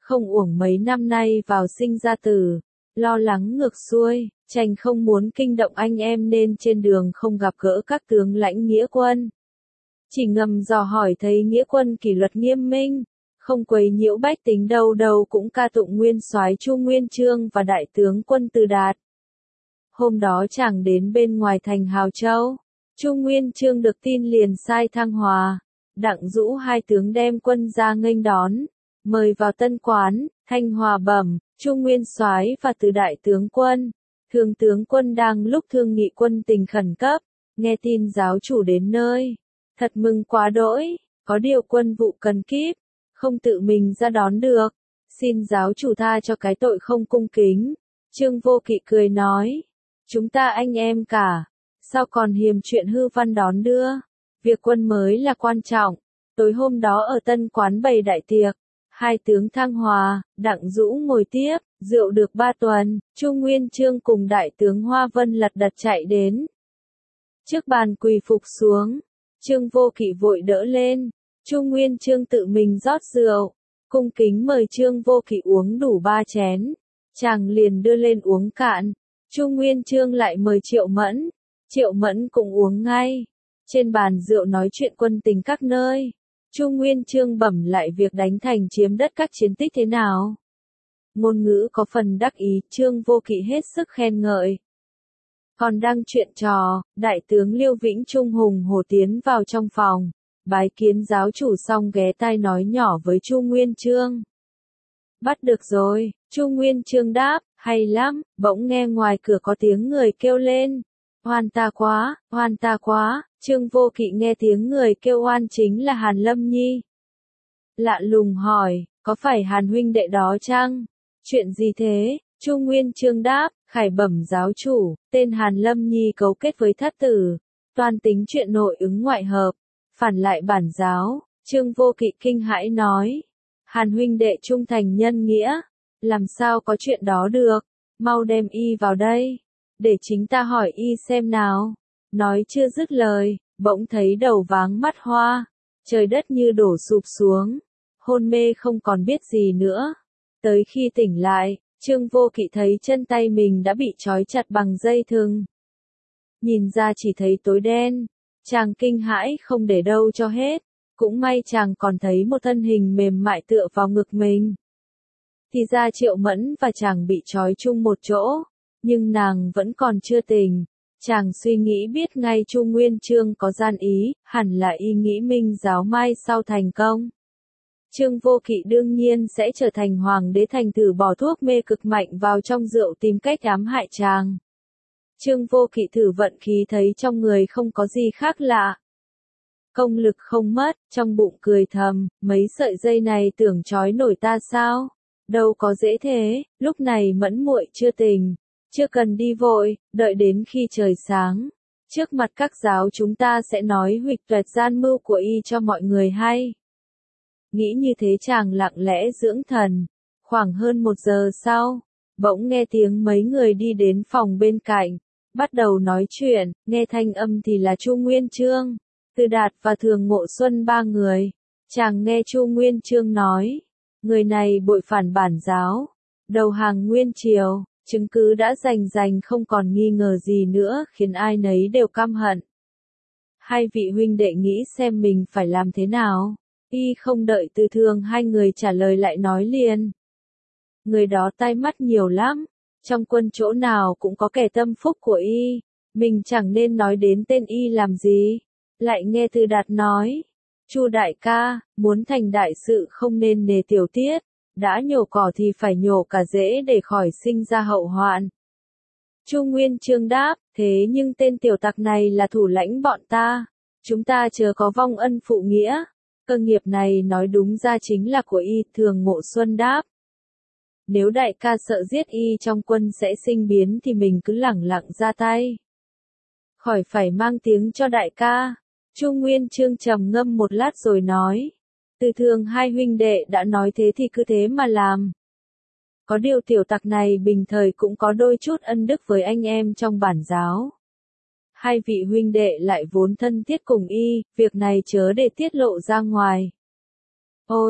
Speaker 1: không uổng mấy năm nay vào sinh ra tử, lo lắng ngược xuôi, tránh không muốn kinh động anh em nên trên đường không gặp gỡ các tướng lãnh nghĩa quân. Chỉ ngầm dò hỏi thấy nghĩa quân kỷ luật nghiêm minh, không quấy nhiễu bách tính đâu đâu cũng ca tụng nguyên soái Chu Nguyên Chương và đại tướng quân Từ Đạt. Hôm đó chàng đến bên ngoài thành Hào Châu, Chu Nguyên Chương được tin liền sai Thăng Hòa, Đặng Dũ hai tướng đem quân ra nghênh đón, mời vào tân quán. Thanh Hòa bẩm, Chu Nguyên soái và Từ đại tướng quân, Thường tướng quân đang lúc thương nghị quân tình khẩn cấp, nghe tin giáo chủ đến nơi, thật mừng quá đỗi, có điều quân vụ cần kíp, không tự mình ra đón được, xin giáo chủ tha cho cái tội không cung kính. Trương Vô Kỵ cười nói, chúng ta anh em cả, sao còn hiềm chuyện hư văn đón đưa, việc quân mới là quan trọng. Tối hôm đó ở tân quán bày đại tiệc, hai tướng Thăng Hòa, Đặng Dũ ngồi tiếp, rượu được 3 tuần, Chu Nguyên Chương cùng đại tướng Hoa Vân lật đật chạy đến. Trước bàn quỳ phục xuống, Trương Vô Kỵ vội đỡ lên, Chu Nguyên Chương tự mình rót rượu, cung kính mời Trương Vô Kỵ uống đủ 3 chén, chàng liền đưa lên uống cạn. Chu Nguyên Chương lại mời Triệu Mẫn cũng uống ngay. Trên bàn rượu nói chuyện quân tình các nơi. Chu Nguyên Chương bẩm lại việc đánh thành chiếm đất các chiến tích thế nào. Ngôn ngữ có phần đắc ý, Trương Vô Kỵ hết sức khen ngợi. Còn đang chuyện trò, đại tướng Liêu Vĩnh Trung hùng hổ tiến vào trong phòng, bái kiến giáo chủ xong ghé tai nói nhỏ với Chu Nguyên Chương. Bắt được rồi, Chu Nguyên Chương đáp, hay lắm, bỗng nghe ngoài cửa có tiếng người kêu lên. Oan ta quá, Trương Vô Kỵ nghe tiếng người kêu oan chính là Hàn Lâm Nhi. Lạ lùng hỏi, có phải Hàn huynh đệ đó chăng? Chuyện gì thế? Chu Nguyên Chương đáp, khải bẩm giáo chủ, tên Hàn Lâm Nhi cấu kết với thất tử, toan tính chuyện nội ứng ngoại hợp, phản lại bản giáo. Trương Vô Kỵ kinh hãi nói, Hàn huynh đệ trung thành nhân nghĩa, làm sao có chuyện đó được, mau đem y vào đây, để chính ta hỏi y xem nào. Nói chưa dứt lời, bỗng thấy đầu váng mắt hoa, trời đất như đổ sụp xuống, hôn mê không còn biết gì nữa. Tới khi tỉnh lại, Trương Vô Kỵ thấy chân tay mình đã bị trói chặt bằng dây thừng. Nhìn ra chỉ thấy tối đen, chàng kinh hãi không để đâu cho hết, cũng may chàng còn thấy một thân hình mềm mại tựa vào ngực mình. Thì ra Triệu Mẫn và chàng bị trói chung một chỗ, nhưng nàng vẫn còn chưa tỉnh. Chàng suy nghĩ biết ngay Chu Nguyên Chương có gian ý, hẳn là y nghĩ Minh giáo mai sau thành công. Trương Vô Kỵ đương nhiên sẽ trở thành hoàng đế, thành thử bỏ thuốc mê cực mạnh vào trong rượu tìm cách ám hại chàng. Trương Vô Kỵ thử vận khí thấy trong người không có gì khác lạ. Công lực không mất, trong bụng cười thầm, mấy sợi dây này tưởng trói nổi ta sao? Đâu có dễ thế, lúc này Mẫn muội chưa tỉnh. Chưa cần đi vội, đợi đến khi trời sáng. Trước mặt các giáo chúng ta sẽ nói huỵch toẹt gian mưu của y cho mọi người hay. Nghĩ như thế chàng lặng lẽ dưỡng thần. Khoảng hơn 1 giờ sau, bỗng nghe tiếng mấy người đi đến phòng bên cạnh. Bắt đầu nói chuyện, nghe thanh âm thì là Chu Nguyên Chương, Từ Đạt và Thường Ngộ Xuân 3 người. Chàng nghe Chu Nguyên Chương nói, người này bội phản bản giáo, đầu hàng Nguyên Triều. Chứng cứ đã rành không còn nghi ngờ gì nữa, khiến ai nấy đều căm hận. Hai vị huynh đệ nghĩ xem mình phải làm thế nào? Y không đợi Từ Thường hai người trả lời lại nói liền. Người đó tai mắt nhiều lắm, trong quân chỗ nào cũng có kẻ tâm phúc của y, mình chẳng nên nói đến tên y làm gì. Lại nghe Từ Đạt nói, Chu đại ca, muốn thành đại sự không nên nề tiểu tiết. Đã nhổ cỏ thì phải nhổ cả rễ để khỏi sinh ra hậu hoạn. Chu Nguyên Chương đáp, thế nhưng tên tiểu tặc này là thủ lãnh bọn ta. Chúng ta chớ có vong ân phụ nghĩa. Cơ nghiệp này nói đúng ra chính là của y. Thường Ngộ Xuân đáp. Nếu đại ca sợ giết y trong quân sẽ sinh biến thì mình cứ lẳng lặng ra tay. Khỏi phải mang tiếng cho đại ca. Chu Nguyên Chương trầm ngâm một lát rồi nói. Từ Thường hai huynh đệ đã nói thế thì cứ thế mà làm. Có điều tiểu tặc này bình thời cũng có đôi chút ân đức với anh em trong bản giáo. Hai vị huynh đệ lại vốn thân thiết cùng y, việc này chớ để tiết lộ ra ngoài. Ôi,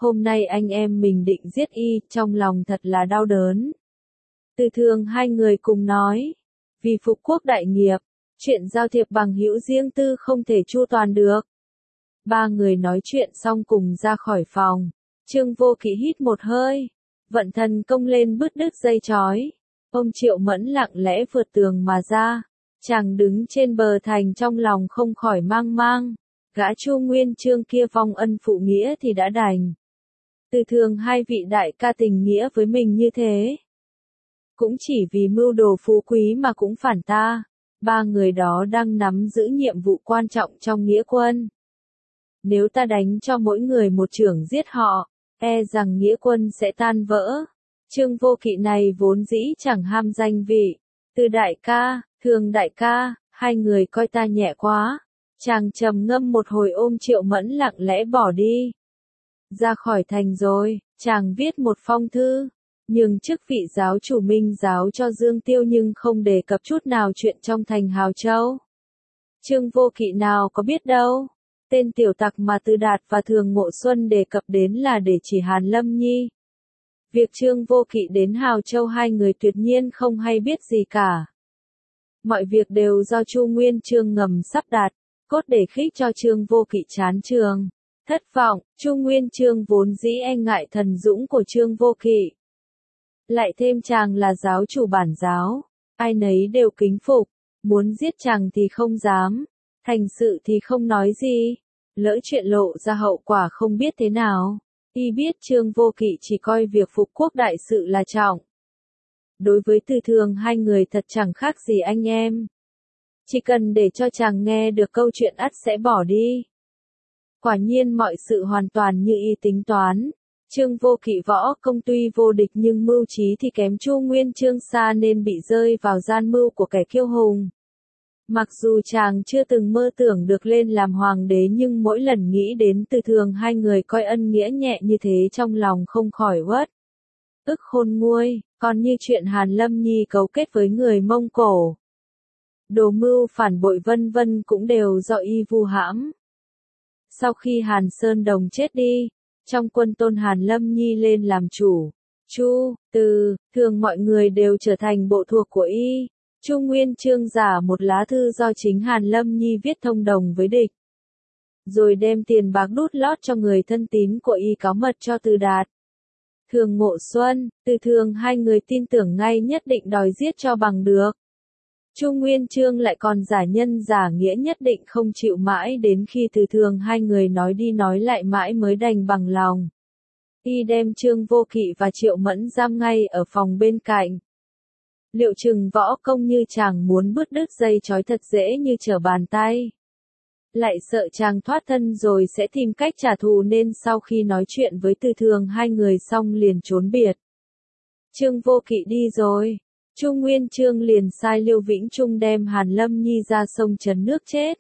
Speaker 1: Hôm nay anh em mình định giết y, trong lòng thật là đau đớn. Từ Thường hai người cùng nói, vì phục quốc đại nghiệp, chuyện giao thiệp bằng hữu riêng tư không thể chu toàn được. Ba người nói chuyện xong cùng ra khỏi phòng. Trương Vô Kỵ hít một hơi, vận thần công lên bứt đứt dây chói. Ông Triệu Mẫn lặng lẽ vượt tường mà ra. Chàng đứng trên bờ thành trong lòng không khỏi mang mang. Gã Chu Nguyên Chương kia vong ân phụ nghĩa thì đã đành. Từ Thường hai vị đại ca tình nghĩa với mình như thế. Cũng chỉ vì mưu đồ phú quý mà cũng phản ta. Ba người đó đang nắm giữ nhiệm vụ quan trọng trong nghĩa quân. Nếu ta đánh cho mỗi người một chưởng giết họ, e rằng nghĩa quân sẽ tan vỡ. Trương Vô Kỵ này vốn dĩ chẳng ham danh vị. Từ đại ca, Thường đại ca, hai người coi ta nhẹ quá. Chàng trầm ngâm một hồi ôm Triệu Mẫn lặng lẽ bỏ đi. Ra khỏi thành rồi, chàng viết một phong thư, nhường chức vị giáo chủ Minh giáo cho Dương Tiêu nhưng không đề cập chút nào chuyện trong thành Hào Châu. Trương Vô Kỵ nào có biết đâu, tên tiểu tặc mà Từ Đạt và Thường Ngộ Xuân đề cập đến là để chỉ Hàn Lâm Nhi. Việc Trương Vô Kỵ đến Hào Châu hai người tuyệt nhiên không hay biết gì cả. Mọi việc đều do Chu Nguyên Chương ngầm sắp đặt, cốt để khích cho Trương Vô Kỵ chán trường. Thất vọng, Chu Nguyên Chương vốn dĩ e ngại thần dũng của Trương Vô Kỵ. Lại thêm chàng là giáo chủ bản giáo, ai nấy đều kính phục, muốn giết chàng thì không dám, thành sự thì không nói gì, lỡ chuyện lộ ra hậu quả không biết thế nào. Y biết Trương Vô Kỵ chỉ coi việc phục quốc đại sự là trọng. Đối với Từ Thường hai người thật chẳng khác gì anh em. Chỉ cần để cho chàng nghe được câu chuyện ắt sẽ bỏ đi. Quả nhiên mọi sự hoàn toàn như y tính toán. Trương Vô Kỵ võ công tuy vô địch nhưng mưu trí thì kém Chu Nguyên Chương xa nên bị rơi vào gian mưu của kẻ kiêu hùng. Mặc dù chàng chưa từng mơ tưởng được lên làm hoàng đế nhưng mỗi lần nghĩ đến Từ Thường hai người coi ân nghĩa nhẹ như thế trong lòng không khỏi uất ức khôn nguôi, còn như chuyện Hàn Lâm Nhi cấu kết với người Mông Cổ. Đồ mưu phản bội vân vân cũng đều do y vu hãm. Sau khi Hàn Sơn Đồng chết đi, trong quân tôn Hàn Lâm Nhi lên làm chủ, Chu, Từ, Thường mọi người đều trở thành bộ thuộc của y. Chu Nguyên Chương giả một lá thư do chính Hàn Lâm Nhi viết thông đồng với địch. Rồi đem tiền bạc đút lót cho người thân tín của y cáo mật cho Từ Đạt. Thường Ngộ Xuân, Từ Thường hai người tin tưởng ngay nhất định đòi giết cho bằng được. Chu Nguyên Chương lại còn giả nhân giả nghĩa nhất định không chịu mãi đến khi Từ Thường hai người nói đi nói lại mãi mới đành bằng lòng. Y đem Trương Vô Kỵ và Triệu Mẫn giam ngay ở phòng bên cạnh. Liệu chừng võ công như chàng muốn bứt đứt dây chói thật dễ như trở bàn tay. Lại sợ chàng thoát thân rồi sẽ tìm cách trả thù nên sau khi nói chuyện với Từ Thường hai người xong liền trốn biệt. Trương Vô Kỵ đi rồi. Chu Nguyên Chương liền sai Liêu Vĩnh Trung đem Hàn Lâm Nhi ra sông trấn nước chết.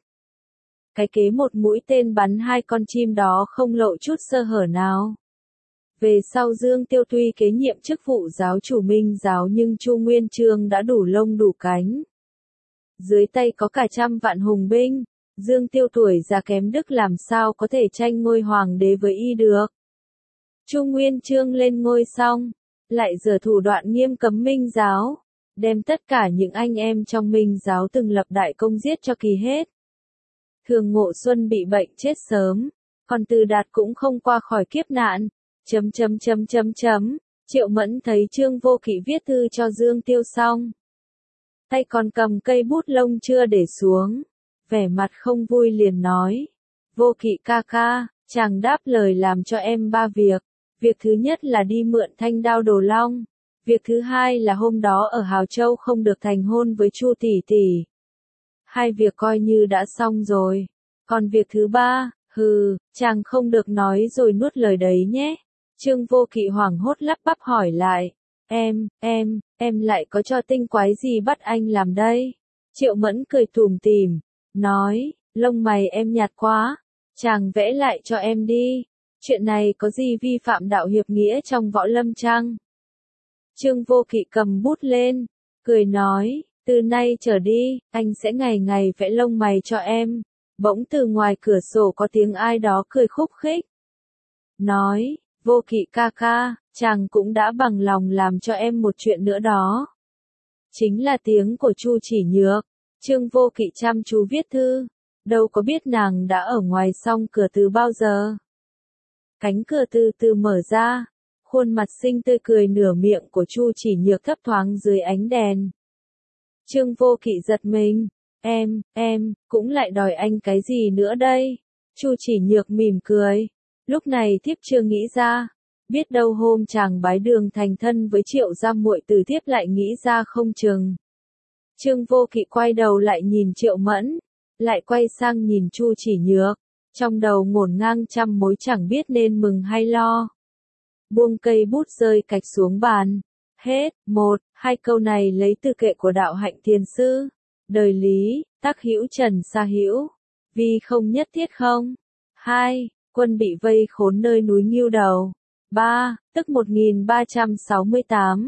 Speaker 1: Cái kế một mũi tên bắn hai con chim đó không lộ chút sơ hở nào. Về sau Dương Tiêu tuy kế nhiệm chức vụ giáo chủ Minh giáo nhưng Chu Nguyên Chương đã đủ lông đủ cánh. Dưới tay có cả 100 vạn hùng binh, Dương Tiêu tuổi già kém đức làm sao có thể tranh ngôi hoàng đế với y được. Chu Nguyên Chương lên ngôi xong, lại giở thủ đoạn nghiêm cấm Minh giáo, đem tất cả những anh em trong Minh giáo từng lập đại công giết cho kỳ hết. Thường Ngộ Xuân bị bệnh chết sớm, còn Từ Đạt cũng không qua khỏi kiếp nạn. Triệu Mẫn thấy Trương Vô Kỵ viết thư cho Dương Tiêu xong, tay còn cầm cây bút lông chưa để xuống, vẻ mặt không vui liền nói: Vô Kỵ ca ca, chàng đáp lời làm cho em 3 việc. Việc thứ nhất là đi mượn thanh đao Đồ Long. Việc thứ hai là hôm đó ở Hào Châu không được thành hôn với Chu tỷ tỷ. 2 việc coi như đã xong rồi. Còn việc thứ 3, chàng không được nói rồi nuốt lời đấy nhé. Trương Vô Kỵ hoảng hốt lắp bắp hỏi lại. Em lại có cho tinh quái gì bắt anh làm đây? Triệu Mẫn cười tủm tỉm, nói, lông mày em nhạt quá, chàng vẽ lại cho em đi. Chuyện này có gì vi phạm đạo hiệp nghĩa trong võ lâm chăng? Trương Vô Kỵ cầm bút lên, cười nói, từ nay trở đi, anh sẽ ngày ngày vẽ lông mày cho em. Bỗng từ ngoài cửa sổ có tiếng ai đó cười khúc khích. Nói, Vô Kỵ ca ca, chàng cũng đã bằng lòng làm cho em một chuyện nữa đó. Chính là tiếng của Chu Chỉ Nhược. Trương Vô Kỵ chăm chú viết thư, đâu có biết nàng đã ở ngoài song cửa từ bao giờ. Cánh cửa từ từ mở ra, khuôn mặt xinh tươi cười nửa miệng của Chu Chỉ Nhược thấp thoáng dưới ánh đèn. Trương Vô Kỵ giật mình, em, cũng lại đòi anh cái gì nữa đây? Chu Chỉ Nhược mỉm cười, lúc này thiếp chưa nghĩ ra, biết đâu hôm chàng bái đường thành thân với Triệu gia muội tử thiếp lại nghĩ ra không chừng. Trương Vô Kỵ quay đầu lại nhìn Triệu Mẫn, lại quay sang nhìn Chu Chỉ Nhược, trong đầu ngổn ngang trăm mối chẳng biết nên mừng hay lo. Buông cây bút rơi cạch xuống bàn. Hết, 1, 2 câu này lấy từ kệ của Đạo Hạnh Thiền Sư. Đời Lý, tác hữu Trần Sa Hữu. Vì không nhất thiết không. 2, quân bị vây khốn nơi núi Ngưu Đầu. 3, tức 1368,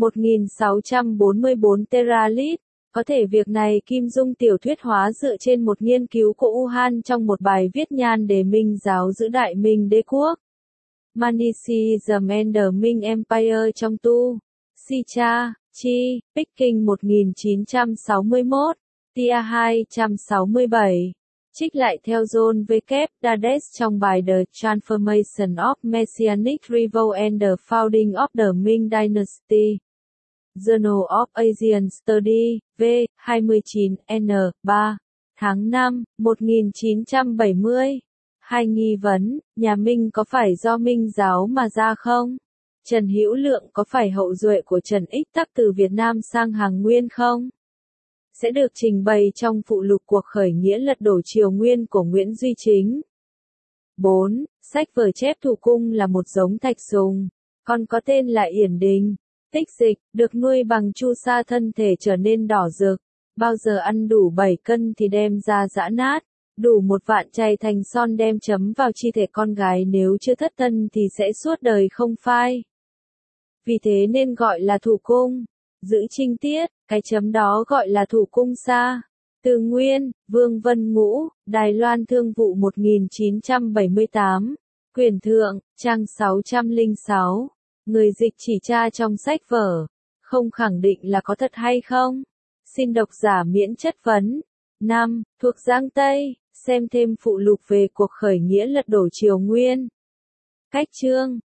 Speaker 1: 1644 teralit. Có thể việc này Kim Dung tiểu thuyết hóa dựa trên một nghiên cứu của U-Han trong một bài viết nhan đề Minh giáo giữ Đại Minh Đế quốc. Manichaeism and the Ming Empire trong tu. Sicha, Chi, Peking 1961, Tia 267. Trích lại theo John W. Dades trong bài The Transformation of Messianic Revolt and the Founding of the Ming Dynasty. Journal of Asian Study, V. 29, N. 3. Tháng 5, 1970. Hai nghi vấn, nhà Minh có phải do Minh giáo mà ra không? Trần Hữu Lượng có phải hậu duệ của Trần Ích Tắc từ Việt Nam sang Hàng Nguyên không? Sẽ được trình bày trong phụ lục cuộc khởi nghĩa lật đổ Triều Nguyên của Nguyễn Duy Chính. 4. Sách vở chép Thủ Cung là một giống thạch sùng, còn có tên là Yển Đình. Tích dịch, được nuôi bằng chu sa thân thể trở nên đỏ rực. Bao giờ ăn đủ 7 cân thì đem ra giã nát. Đủ 1 vạn chày thành son đem chấm vào chi thể con gái nếu chưa thất thân thì sẽ suốt đời không phai. Vì thế nên gọi là thủ cung. Giữ trinh tiết, cái chấm đó gọi là thủ cung sa. Từ Nguyên, Vương Vân Ngũ, Đài Loan Thương vụ 1978. Quyển thượng, trang 606. Người dịch chỉ tra trong sách vở, không khẳng định là có thật hay không. Xin độc giả miễn chất vấn. 5. Thuộc Giang Tây, xem thêm phụ lục về cuộc khởi nghĩa lật đổ Triều Nguyên. Cách chương